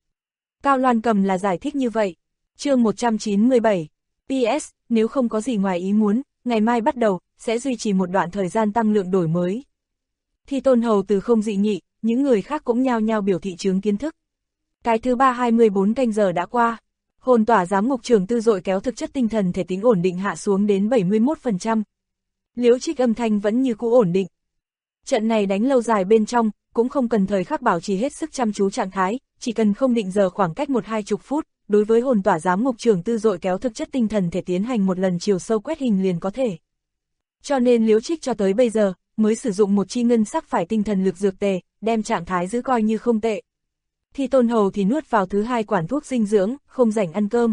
Cao Loan cầm là giải thích như vậy. Chương 197. PS, nếu không có gì ngoài ý muốn, ngày mai bắt đầu, sẽ duy trì một đoạn thời gian tăng lượng đổi mới. Thi Tôn Hầu từ không dị nghị, những người khác cũng nhao nhao biểu thị chứng kiến thức. Cái thứ 324 canh giờ đã qua. Hồn tỏa giám ngục trưởng Tư Dội kéo thực chất tinh thần thể tính ổn định hạ xuống đến 71%. Liễu Trích âm thanh vẫn như cũ ổn định. Trận này đánh lâu dài bên trong, cũng không cần thời khắc bảo trì hết sức chăm chú trạng thái, chỉ cần không định giờ khoảng cách 1-20 phút, đối với hồn tỏa giám ngục trưởng Tư Dội kéo thực chất tinh thần thể tiến hành một lần chiều sâu quét hình liền có thể. Cho nên Liễu Trích cho tới bây giờ, mới sử dụng một chi ngân sắc phải tinh thần lực dược tề, đem trạng thái giữ coi như không tệ. Thi Tôn Hầu thì nuốt vào thứ 2 quản thuốc dinh dưỡng, không rảnh ăn cơm.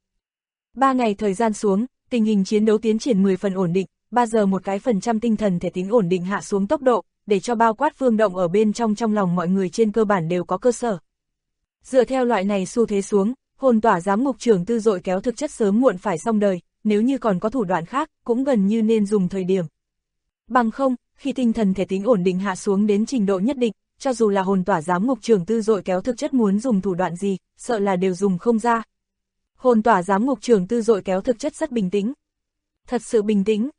3 ngày thời gian xuống, tình hình chiến đấu tiến triển 10 phần ổn định, 3 giờ một cái % tinh thần thể tính ổn định hạ xuống tốc độ, để cho bao quát phương động ở bên trong lòng mọi người trên cơ bản đều có cơ sở. Dựa theo loại này xu thế xuống, hồn tỏa giám ngục trưởng Tư Dội kéo thực chất sớm muộn phải xong đời, nếu như còn có thủ đoạn khác, cũng gần như nên dùng thời điểm. Bằng không, khi tinh thần thể tính ổn định hạ xuống đến trình độ nhất định, cho dù là hồn tỏa giám ngục trưởng Tư Dội kéo thực chất muốn dùng thủ đoạn gì, sợ là đều dùng không ra. Hồn tỏa giám ngục trưởng Tư Dội kéo thực chất rất bình tĩnh. Thật sự bình tĩnh.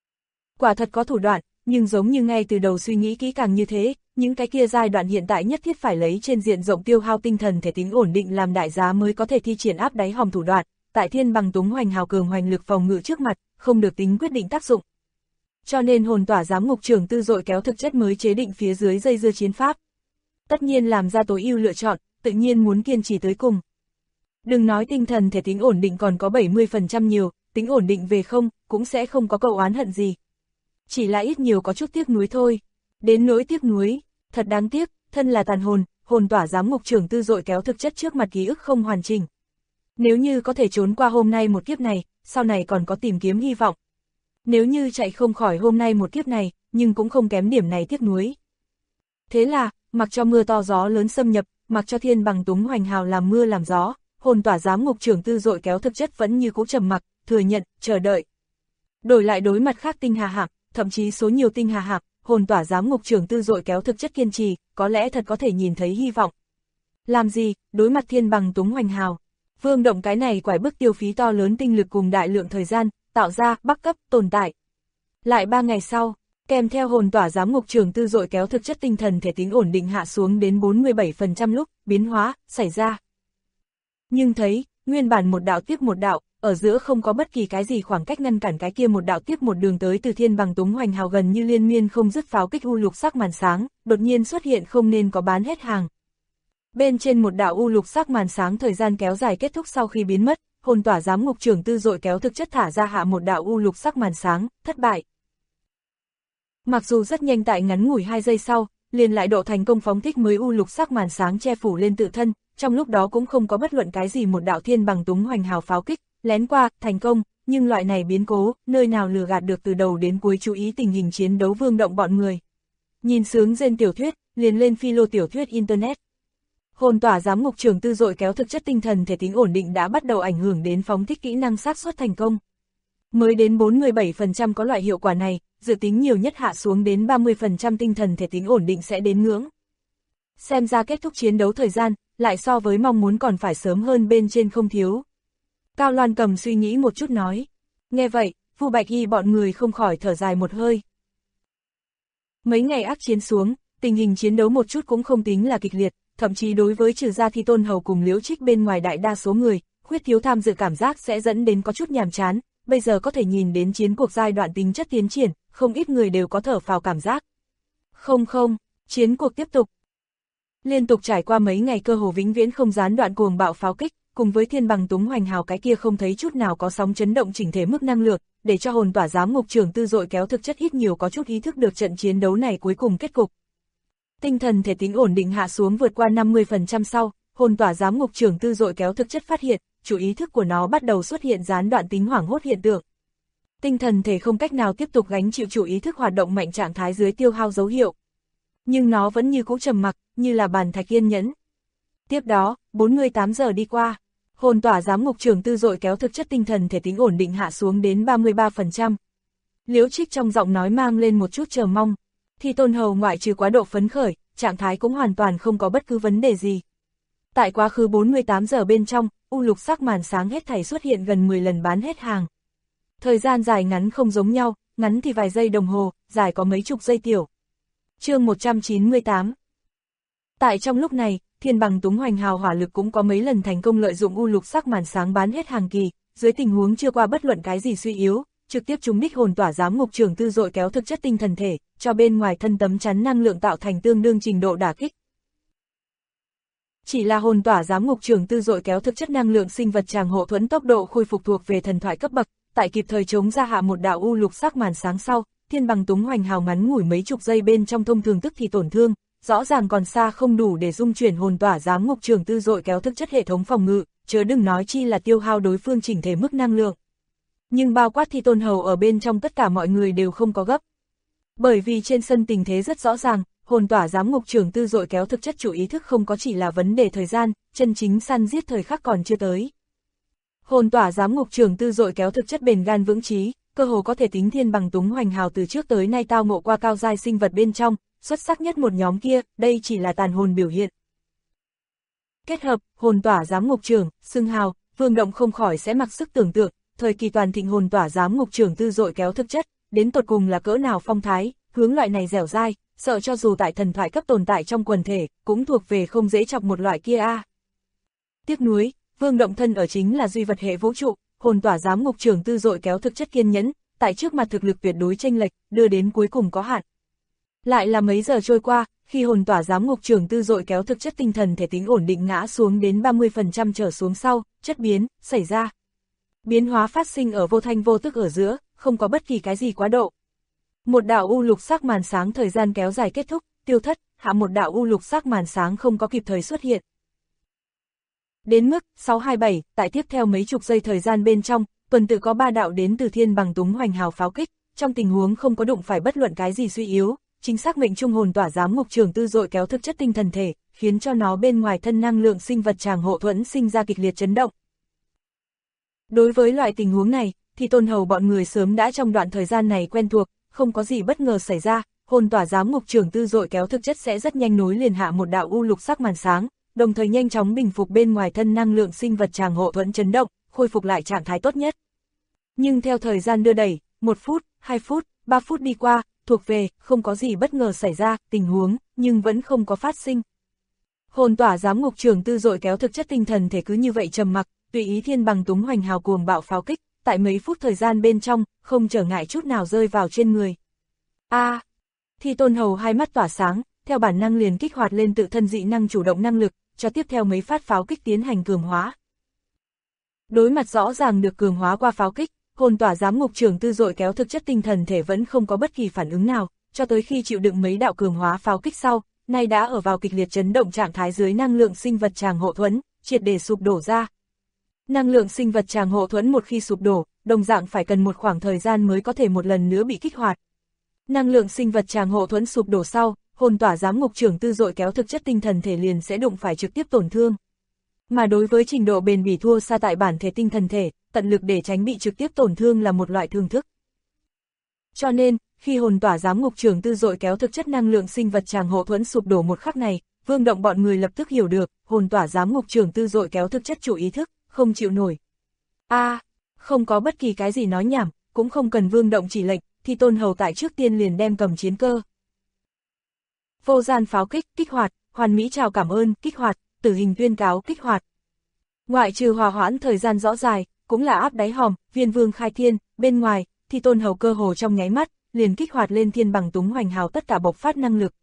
Quả thật có thủ đoạn, nhưng giống như ngay từ đầu suy nghĩ kỹ càng như thế, những cái kia giai đoạn hiện tại nhất thiết phải lấy trên diện rộng tiêu hao tinh thần thể tính ổn định làm đại giá mới có thể thi triển áp đáy hòm thủ đoạn, tại Thiên Bằng Túng Hoành Hào cường hoành lực phòng ngự trước mặt, không được tính quyết định tác dụng. Cho nên hồn tỏa giám ngục trưởng Tư Dội kéo thực chất mới chế định phía dưới dây dưa chiến pháp. Tất nhiên làm ra tối ưu lựa chọn, tự nhiên muốn kiên trì tới cùng. Đừng nói tinh thần thể tính ổn định còn có 70% nhiều, tính ổn định về không, cũng sẽ không có câu oán hận gì. Chỉ là ít nhiều có chút tiếc nuối thôi. Đến nỗi tiếc nuối, thật đáng tiếc, thân là tàn hồn, hồn tỏa giám ngục trưởng Tư Dội kéo thực chất trước mặt ký ức không hoàn chỉnh. Nếu như có thể trốn qua hôm nay một kiếp này, sau này còn có tìm kiếm hy vọng. Nếu như chạy không khỏi hôm nay một kiếp này, nhưng cũng không kém điểm này tiếc nuối. Thế là, mặc cho mưa to gió lớn xâm nhập, mặc cho Thiên Bằng Túng Hoành Hào làm mưa làm gió, hồn tỏa giám ngục trưởng Tư Dội kéo thực chất vẫn như cũ trầm mặc, thừa nhận, chờ đợi. Đổi lại đối mặt khác tinh hà hạp, thậm chí số nhiều tinh hà hạp, hồn tỏa giám ngục trưởng Tư Dội kéo thực chất kiên trì, có lẽ thật có thể nhìn thấy hy vọng. Làm gì, đối mặt Thiên Bằng Túng Hoành Hào, Vương Động cái này quải bức tiêu phí to lớn tinh lực cùng đại lượng thời gian, tạo ra, bắc cấp, tồn tại. Lại 3 ngày sau, kèm theo hồn tỏa giám ngục trưởng Tư Dội kéo thực chất tinh thần thể tính ổn định hạ xuống đến 47% lúc, biến hóa, xảy ra. Nhưng thấy, nguyên bản một đạo tiếp một đạo, ở giữa không có bất kỳ cái gì khoảng cách ngăn cản cái kia một đạo tiếp một đường tới từ thiên bằng túng hoành hào gần như liên miên không dứt pháo kích u lục sắc màn sáng, đột nhiên xuất hiện không nên có bán hết hàng. Bên trên một đạo u lục sắc màn sáng thời gian kéo dài kết thúc sau khi biến mất, hồn tỏa giám ngục trưởng tư dội kéo thực chất thả ra hạ một đạo u lục sắc màn sáng, thất bại. Mặc dù rất nhanh tại ngắn ngủi 2 giây sau, liền lại độ thành công phóng thích mới u lục sắc màn sáng che phủ lên tự thân, trong lúc đó cũng không có bất luận cái gì một đạo thiên bằng túng hoành hào pháo kích, lén qua, thành công, nhưng loại này biến cố, nơi nào lừa gạt được từ đầu đến cuối chú ý tình hình chiến đấu Vương Động bọn người. Nhìn sướng rên tiểu thuyết, liền lên philo tiểu thuyết Internet. Hồn tỏa giám ngục trưởng tư dội kéo thực chất tinh thần thể tính ổn định đã bắt đầu ảnh hưởng đến phóng thích kỹ năng xác suất thành công. Mới đến 47% có loại hiệu quả này, dự tính nhiều nhất hạ xuống đến 30% tinh thần thể tính ổn định sẽ đến ngưỡng. Xem ra kết thúc chiến đấu thời gian, lại so với mong muốn còn phải sớm hơn bên trên không thiếu. Cao Loan Cầm suy nghĩ một chút nói. Nghe vậy, Vu Bạch Y bọn người không khỏi thở dài một hơi. Mấy ngày ác chiến xuống, tình hình chiến đấu một chút cũng không tính là kịch liệt, thậm chí đối với trừ gia Thi Tôn Hầu cùng Liễu Trích bên ngoài đại đa số người, khuyết thiếu tham dự cảm giác sẽ dẫn đến có chút nhàm chán, bây giờ có thể nhìn đến chiến cuộc giai đoạn tính chất tiến triển, không ít người đều có thở phào cảm giác. Không, chiến cuộc tiếp tục. Liên tục trải qua mấy ngày cơ hồ vĩnh viễn không gián đoạn cuồng bạo pháo kích, cùng với thiên bằng túng hoành hào cái kia không thấy chút nào có sóng chấn động chỉnh thể mức năng lượng, để cho hồn tỏa giám ngục trưởng tư dội kéo thực chất ít nhiều có chút ý thức được trận chiến đấu này cuối cùng kết cục. Tinh thần thể tính ổn định hạ xuống vượt qua 50% sau, hồn tỏa giám ngục trưởng tư dội kéo thực chất phát hiện, chủ ý thức của nó bắt đầu xuất hiện gián đoạn tính hoảng hốt hiện tượng. Tinh thần thể không cách nào tiếp tục gánh chịu chủ ý thức hoạt động mạnh trạng thái dưới tiêu hao dấu hiệu. Nhưng nó vẫn như cũ trầm mặc, như là bàn thạch kiên nhẫn. Tiếp đó, 48 giờ đi qua, hồn tỏa giám ngục trưởng tư dội kéo thực chất tinh thần thể tính ổn định hạ xuống đến 33%. Liễu Trích trong giọng nói mang lên một chút chờ mong. Thi Tôn Hầu ngoại trừ quá độ phấn khởi, trạng thái cũng hoàn toàn không có bất cứ vấn đề gì. Tại quá khứ 48 giờ bên trong, u lục sắc màn sáng hết thảy xuất hiện gần 10 lần bán hết hàng. Thời gian dài ngắn không giống nhau, ngắn thì vài giây đồng hồ, dài có mấy chục giây tiểu. Chương 198. Tại trong lúc này, thiên bằng túng hoành hào hỏa lực cũng có mấy lần thành công lợi dụng u lục sắc màn sáng bán hết hàng kỳ, dưới tình huống chưa qua bất luận cái gì suy yếu, trực tiếp trúng đích hồn tỏa giám ngục trưởng tư dội kéo thực chất tinh thần thể, cho bên ngoài thân tấm chắn năng lượng tạo thành tương đương trình độ đả kích. Chỉ là hồn tỏa giám ngục trưởng tư dội kéo thực chất năng lượng sinh vật tràng hộ thuẫn tốc độ khôi phục thuộc về thần thoại cấp bậc, tại kịp thời chống ra hạ một đạo u lục sắc màn sáng sau, thiên bằng túng hoành hào ngắn ngủi mấy chục giây bên trong thông thường tức thì tổn thương, rõ ràng còn xa không đủ để dung chuyển hồn tỏa giám ngục trưởng tư dội kéo thực chất hệ thống phòng ngự, chớ đừng nói chi là tiêu hao đối phương chỉnh thể mức năng lượng. Nhưng bao quát Thi Tôn Hầu ở bên trong tất cả mọi người đều không có gấp. Bởi vì trên sân tình thế rất rõ ràng, hồn tỏa giám ngục trưởng tư dội kéo thực chất chủ ý thức không có chỉ là vấn đề thời gian, chân chính săn giết thời khắc còn chưa tới. Hồn tỏa giám ngục trưởng tư dội kéo thực chất bền gan vững trí, cơ hồ có thể tính thiên bằng túng hoành hào từ trước tới nay tao ngộ qua cao giai sinh vật bên trong, xuất sắc nhất một nhóm kia, đây chỉ là tàn hồn biểu hiện. Kết hợp, hồn tỏa giám ngục trưởng, xưng hào, Vương Động không khỏi sẽ mặc sức tưởng tượng, thời kỳ toàn thịnh hồn tỏa giám ngục trưởng tư dội kéo thực chất, đến tột cùng là cỡ nào phong thái, hướng loại này dẻo dai, sợ cho dù tại thần thoại cấp tồn tại trong quần thể, cũng thuộc về không dễ chọc một loại kia a. Tiếc nuối, Vương Động thân ở chính là duy vật hệ vũ trụ, hồn tỏa giám ngục trưởng tư dội kéo thực chất kiên nhẫn, tại trước mặt thực lực tuyệt đối chênh lệch, đưa đến cuối cùng có hạn. Lại là mấy giờ trôi qua, khi hồn tỏa giám ngục trưởng tư dội kéo thực chất tinh thần thể tính ổn định ngã xuống đến 30% trở xuống sau, chất biến, xảy ra. Biến hóa phát sinh ở vô thanh vô tức ở giữa, không có bất kỳ cái gì quá độ. Một đạo u lục sắc màn sáng thời gian kéo dài kết thúc, tiêu thất, hạ một đạo u lục sắc màn sáng không có kịp thời xuất hiện. Đến mức, 627, tại tiếp theo mấy chục giây thời gian bên trong, tuần tự có 3 đạo đến từ thiên bằng túng hoành hào pháo kích, trong tình huống không có đụng phải bất luận cái gì suy yếu, chính xác mệnh trung hồn tỏa giám ngục trưởng tư dội kéo thực chất tinh thần thể, khiến cho nó bên ngoài thân năng lượng sinh vật tràng hộ thuẫn sinh ra kịch liệt chấn động. Đối với loại tình huống này, thì Tôn Hầu bọn người sớm đã trong đoạn thời gian này quen thuộc, không có gì bất ngờ xảy ra, hồn tỏa giám ngục trưởng tư dội kéo thực chất sẽ rất nhanh nối liền hạ một đạo u lục sắc màn sáng, đồng thời nhanh chóng bình phục bên ngoài thân năng lượng sinh vật tràng hộ thuẫn chấn động, khôi phục lại trạng thái tốt nhất. Nhưng theo thời gian đưa đẩy, 1 phút, 2 phút, 3 phút đi qua, thuộc về, không có gì bất ngờ xảy ra, tình huống, nhưng vẫn không có phát sinh. Hồn tỏa giám ngục trưởng tư dội kéo thực chất tinh thần thể cứ như vậy trầm mặc, tùy ý thiên bằng túng hoành hào cuồng bạo pháo kích, tại mấy phút thời gian bên trong, không trở ngại chút nào rơi vào trên người. Thi Tôn Hầu hai mắt tỏa sáng, theo bản năng liền kích hoạt lên tự thân dị năng chủ động năng lực, cho tiếp theo mấy phát pháo kích tiến hành cường hóa. Đối mặt rõ ràng được cường hóa qua pháo kích, hồn tỏa giám ngục trưởng tư dội kéo thực chất tinh thần thể vẫn không có bất kỳ phản ứng nào, cho tới khi chịu đựng mấy đạo cường hóa pháo kích sau, nay đã ở vào kịch liệt chấn động trạng thái dưới năng lượng sinh vật tràng hộ thuẫn, triệt để sụp đổ ra. Năng lượng sinh vật tràng hộ thuẫn một khi sụp đổ, đồng dạng phải cần một khoảng thời gian mới có thể một lần nữa bị kích hoạt. Năng lượng sinh vật tràng hộ thuẫn sụp đổ sau, hồn tỏa giám ngục trưởng tư dội kéo thực chất tinh thần thể liền sẽ đụng phải trực tiếp tổn thương. Mà đối với trình độ bền bỉ thua xa tại bản thể tinh thần thể, tận lực để tránh bị trực tiếp tổn thương là một loại thương thức. Cho nên, khi hồn tỏa giám ngục trưởng tư dội kéo thực chất năng lượng sinh vật tràng hộ thuẫn sụp đổ một khắc này, Vương Động bọn người lập tức hiểu được, hồn tỏa giám ngục trưởng tư dội kéo thực chất chủ ý thức, không chịu nổi. Không có bất kỳ cái gì nói nhảm, cũng không cần Vương Động chỉ lệnh, thì Tôn Hầu tại trước tiên liền đem cầm chiến cơ. Vô gian pháo kích, kích hoạt, hoàn mỹ chào cảm ơn, kích hoạt, tử hình tuyên cáo, kích hoạt. Ngoại trừ hòa hoãn thời gian rõ dài, cũng là áp đáy hòm, viên vương khai thiên, bên ngoài, thì Tôn Hầu cơ hồ trong nháy mắt, liền kích hoạt lên thiên bằng túng hoành hào tất cả bộc phát năng lực.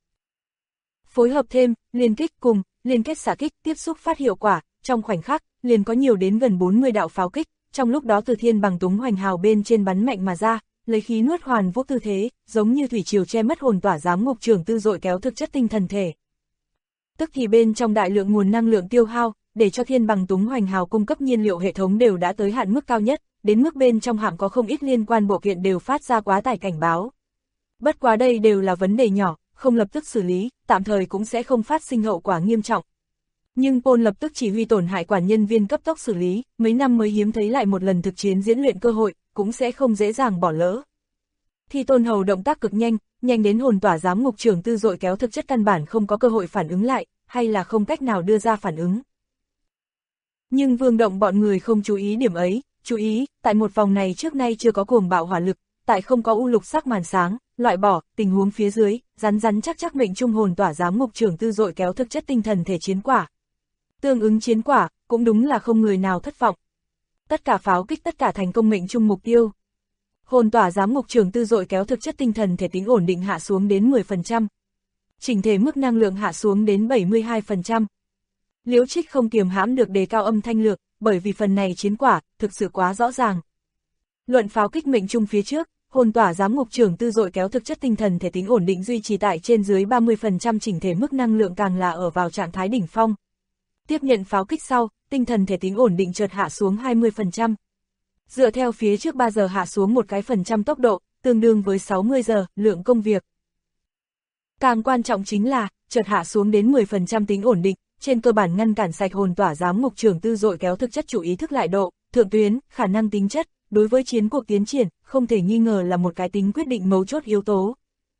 Phối hợp thêm, liên kích cùng, liên kết xạ kích, tiếp xúc phát hiệu quả, trong khoảnh khắc, liền có nhiều đến gần 40 đạo pháo kích, trong lúc đó từ thiên bằng túng hoành hào bên trên bắn mạnh mà ra, lấy khí nuốt hoàn vũ tư thế, giống như thủy triều che mất hồn tỏa giám ngục trưởng tư dội kéo thực chất tinh thần thể. Tức thì bên trong đại lượng nguồn năng lượng tiêu hao, để cho thiên bằng túng hoành hào cung cấp nhiên liệu hệ thống đều đã tới hạn mức cao nhất, đến mức bên trong hạm có không ít liên quan bộ kiện đều phát ra quá tải cảnh báo. Bất quá đây đều là vấn đề nhỏ, không lập tức xử lý, tạm thời cũng sẽ không phát sinh hậu quả nghiêm trọng. Nhưng Paul lập tức chỉ huy tổn hại quản nhân viên cấp tốc xử lý, mấy năm mới hiếm thấy lại một lần thực chiến diễn luyện cơ hội, cũng sẽ không dễ dàng bỏ lỡ. Thì Tôn Hầu động tác cực nhanh, nhanh đến hồn tỏa giám ngục trưởng tư dội kéo thực chất căn bản không có cơ hội phản ứng lại, hay là không cách nào đưa ra phản ứng. Nhưng Vương Động bọn người không chú ý điểm ấy, chú ý, tại một vòng này trước nay chưa có cuồng bạo hỏa lực, tại không có u lục sắc màn sáng, loại bỏ, tình huống phía dưới, rắn rắn chắc mệnh trung hồn tỏa giám ngục trưởng tư dội kéo thực chất tinh thần thể chiến quả. Tương ứng chiến quả, cũng đúng là không người nào thất vọng. Tất cả pháo kích tất cả thành công mệnh trung mục tiêu. Hồn tỏa giám ngục trưởng tư dội kéo thực chất tinh thần thể tính ổn định hạ xuống đến 10%. Chỉnh thể mức năng lượng hạ xuống đến 72%. Liễu Trích không kiềm hãm được đề cao âm thanh lược, bởi vì phần này chiến quả, thực sự quá rõ ràng. Luận pháo kích mệnh trung phía trước, hồn tỏa giám ngục trưởng tư dội kéo thực chất tinh thần thể tính ổn định duy trì tại trên dưới 30% chỉnh thể mức năng lượng càng là ở vào trạng thái đỉnh phong. Tiếp nhận pháo kích sau, tinh thần thể tính ổn định chợt hạ xuống 20%. Dựa theo phía trước 3 giờ hạ xuống một cái phần trăm tốc độ, tương đương với 60 giờ, lượng công việc. Càng quan trọng chính là, chợt hạ xuống đến 10% tính ổn định, trên cơ bản ngăn cản sạch hồn tỏa giám ngục trưởng tư dội kéo thực chất chủ ý thức lại độ, thượng tuyến, khả năng tính chất, đối với chiến cuộc tiến triển, không thể nghi ngờ là một cái tính quyết định mấu chốt yếu tố.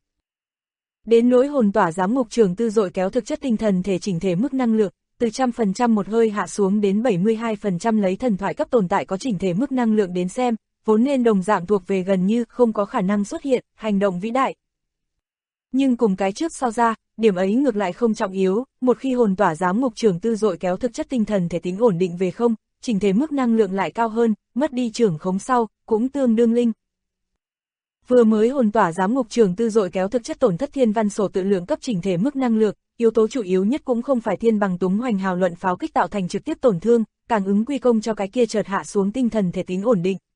Đến nỗi hồn tỏa giám ngục trưởng tư dội kéo thực chất tinh thần thể chỉnh thể mức năng lượng, từ 100% một hơi hạ xuống đến 72% lấy thần thoại cấp tồn tại có chỉnh thể mức năng lượng đến xem, vốn nên đồng dạng thuộc về gần như không có khả năng xuất hiện, hành động vĩ đại. Nhưng cùng cái trước so ra, điểm ấy ngược lại không trọng yếu, một khi hồn tỏa giám ngục trưởng tư dội kéo thực chất tinh thần thể tính ổn định về không, chỉnh thể mức năng lượng lại cao hơn, mất đi trưởng khống sau, cũng tương đương linh. Vừa mới hồn tỏa giám ngục trưởng tư dội kéo thực chất tổn thất thiên văn sổ tự lượng cấp chỉnh thể mức năng lượng, yếu tố chủ yếu nhất cũng không phải thiên bằng túng hoành hào luận pháo kích tạo thành trực tiếp tổn thương, càng ứng quy công cho cái kia chợt hạ xuống tinh thần thể tính ổn định.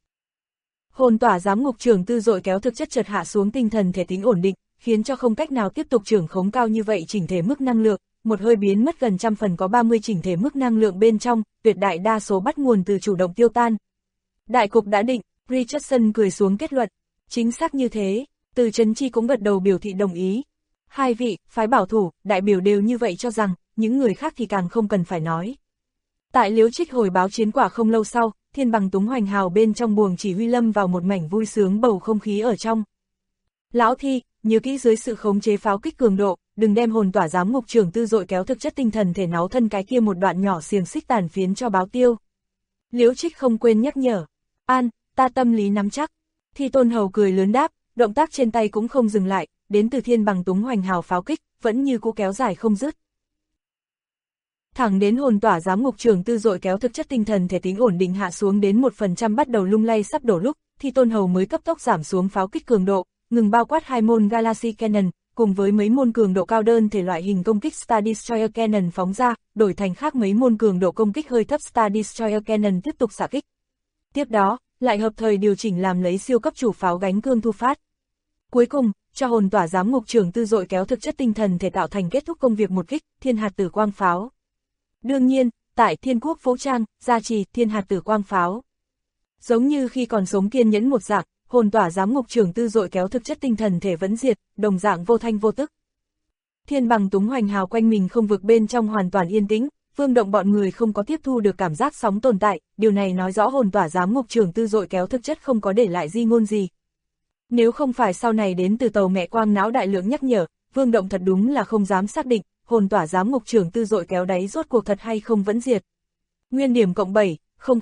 Hồn tỏa giám ngục trưởng tư dội kéo thực chất chợt hạ xuống tinh thần thể tính ổn định, khiến cho không cách nào tiếp tục trưởng khống cao như vậy chỉnh thể mức năng lượng, một hơi biến mất gần trăm phần có 30 chỉnh thể mức năng lượng bên trong, tuyệt đại đa số bắt nguồn từ chủ động tiêu tan. Đại cục đã định, Richardson cười xuống kết luận, chính xác như thế, Từ Chấn Chi cũng gật đầu biểu thị đồng ý. Hai vị, phái bảo thủ, đại biểu đều như vậy cho rằng, những người khác thì càng không cần phải nói. Tại Liễu Trích hồi báo chiến quả không lâu sau, thiên bằng túng hoành hào bên trong buồng chỉ huy lâm vào một mảnh vui sướng bầu không khí ở trong. Lão Thi, nhớ kỹ dưới sự khống chế pháo kích cường độ, đừng đem hồn tỏa giám ngục trưởng tư dội kéo thực chất tinh thần thể náu thân cái kia một đoạn nhỏ xiềng xích tàn phiến cho báo tiêu. Liễu Trích không quên nhắc nhở. An, ta tâm lý nắm chắc. Thi Tôn Hầu cười lớn đáp, động tác trên tay cũng không dừng lại, đến từ thiên bằng túng hoành hào pháo kích, vẫn như cũ kéo dài không dứt. Thẳng đến hồn tỏa giám ngục trường tư dội kéo thực chất tinh thần thể tính ổn định hạ xuống đến 1% bắt đầu lung lay sắp đổ lúc, thì Tôn Hầu mới cấp tốc giảm xuống pháo kích cường độ, ngừng bao quát 2 môn Galaxy Cannon, cùng với mấy môn cường độ cao đơn thể loại hình công kích Star Destroyer Cannon phóng ra, đổi thành khác mấy môn cường độ công kích hơi thấp Star Destroyer Cannon tiếp tục xạ kích. Tiếp đó, lại hợp thời điều chỉnh làm lấy siêu cấp chủ pháo gánh cương thu phát. Cuối cùng, cho hồn tỏa giám ngục trường tư dội kéo thực chất tinh thần thể tạo thành kết thúc công việc một kích, thiên hạt tử quang pháo. Đương nhiên, tại Thiên Quốc Phố Trang, gia trì thiên hạt tử quang pháo. Giống như khi còn sống kiên nhẫn một dạng, hồn tỏa giám ngục trường tư dội kéo thực chất tinh thần thể vẫn diệt, đồng dạng vô thanh vô tức. Thiên Bằng Túng hoành hào quanh mình không vực bên trong hoàn toàn yên tĩnh, Vương Động bọn người không có tiếp thu được cảm giác sóng tồn tại, điều này nói rõ hồn tỏa giám ngục trường tư dội kéo thực chất không có để lại di ngôn gì. Nếu không phải sau này đến từ tàu mẹ quang não đại lượng nhắc nhở, Vương Động thật đúng là không dám xác định, hồn tỏa giám ngục trường tư dội kéo đáy rốt cuộc thật hay không vẫn diệt. Nguyên điểm cộng 7, 000,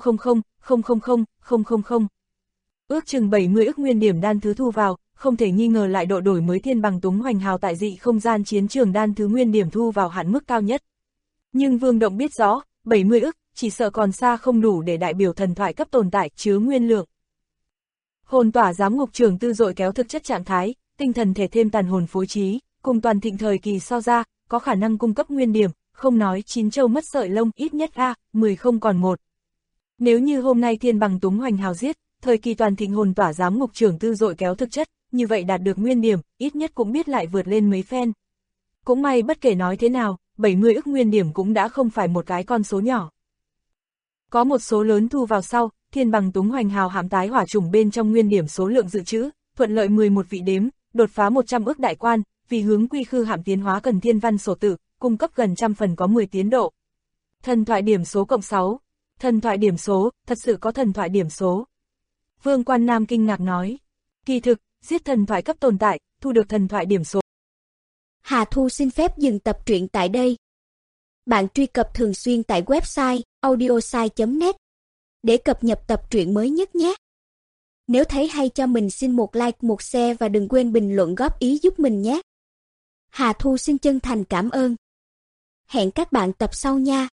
000. Ước chừng 70 ức nguyên điểm đan thứ thu vào, không thể nghi ngờ lại độ đổi mới Thiên Bằng Túng hoành hào tại dị không gian chiến trường đan thứ nguyên điểm thu vào hạn mức cao nhất. Nhưng Vương Động biết rõ, 70 ức, chỉ sợ còn xa không đủ để đại biểu thần thoại cấp tồn tại chứa nguyên lượng. Hồn tỏa giám ngục trường tư dội kéo thực chất trạng thái, tinh thần thể thêm tàn hồn phối trí, cùng toàn thịnh thời kỳ so ra, có khả năng cung cấp nguyên điểm, không nói 9 châu mất sợi lông, ít nhất 10 không còn 1. Nếu như hôm nay Thiên Bằng Túng hoành hào giết, thời kỳ toàn thịnh hồn tỏa giám ngục trường tư dội kéo thực chất, như vậy đạt được nguyên điểm, ít nhất cũng biết lại vượt lên mấy phen. Cũng may bất kể nói thế nào, 70 ức nguyên điểm cũng đã không phải một cái con số nhỏ. Có một số lớn thu vào sau, Thiên Bằng Túng hoành hào hãm tái hỏa trùng bên trong nguyên điểm số lượng dự trữ, thuận lợi 11 vị đếm, đột phá 100 ức đại quan, vì hướng quy khư hãm tiến hóa cần thiên văn sổ tự, cung cấp gần trăm phần có 10 tiến độ. Thần thoại điểm số cộng 6. Thần thoại điểm số, thật sự có thần thoại điểm số. Vương Quan Nam kinh ngạc nói. Kỳ thực, giết thần thoại cấp tồn tại, thu được thần thoại điểm số. Hà Thu xin phép dừng tập truyện tại đây. Bạn truy cập thường xuyên tại website audiosai.net để cập nhật tập truyện mới nhất nhé. Nếu thấy hay cho mình xin một like, một share và đừng quên bình luận góp ý giúp mình nhé. Hà Thu xin chân thành cảm ơn. Hẹn các bạn tập sau nha.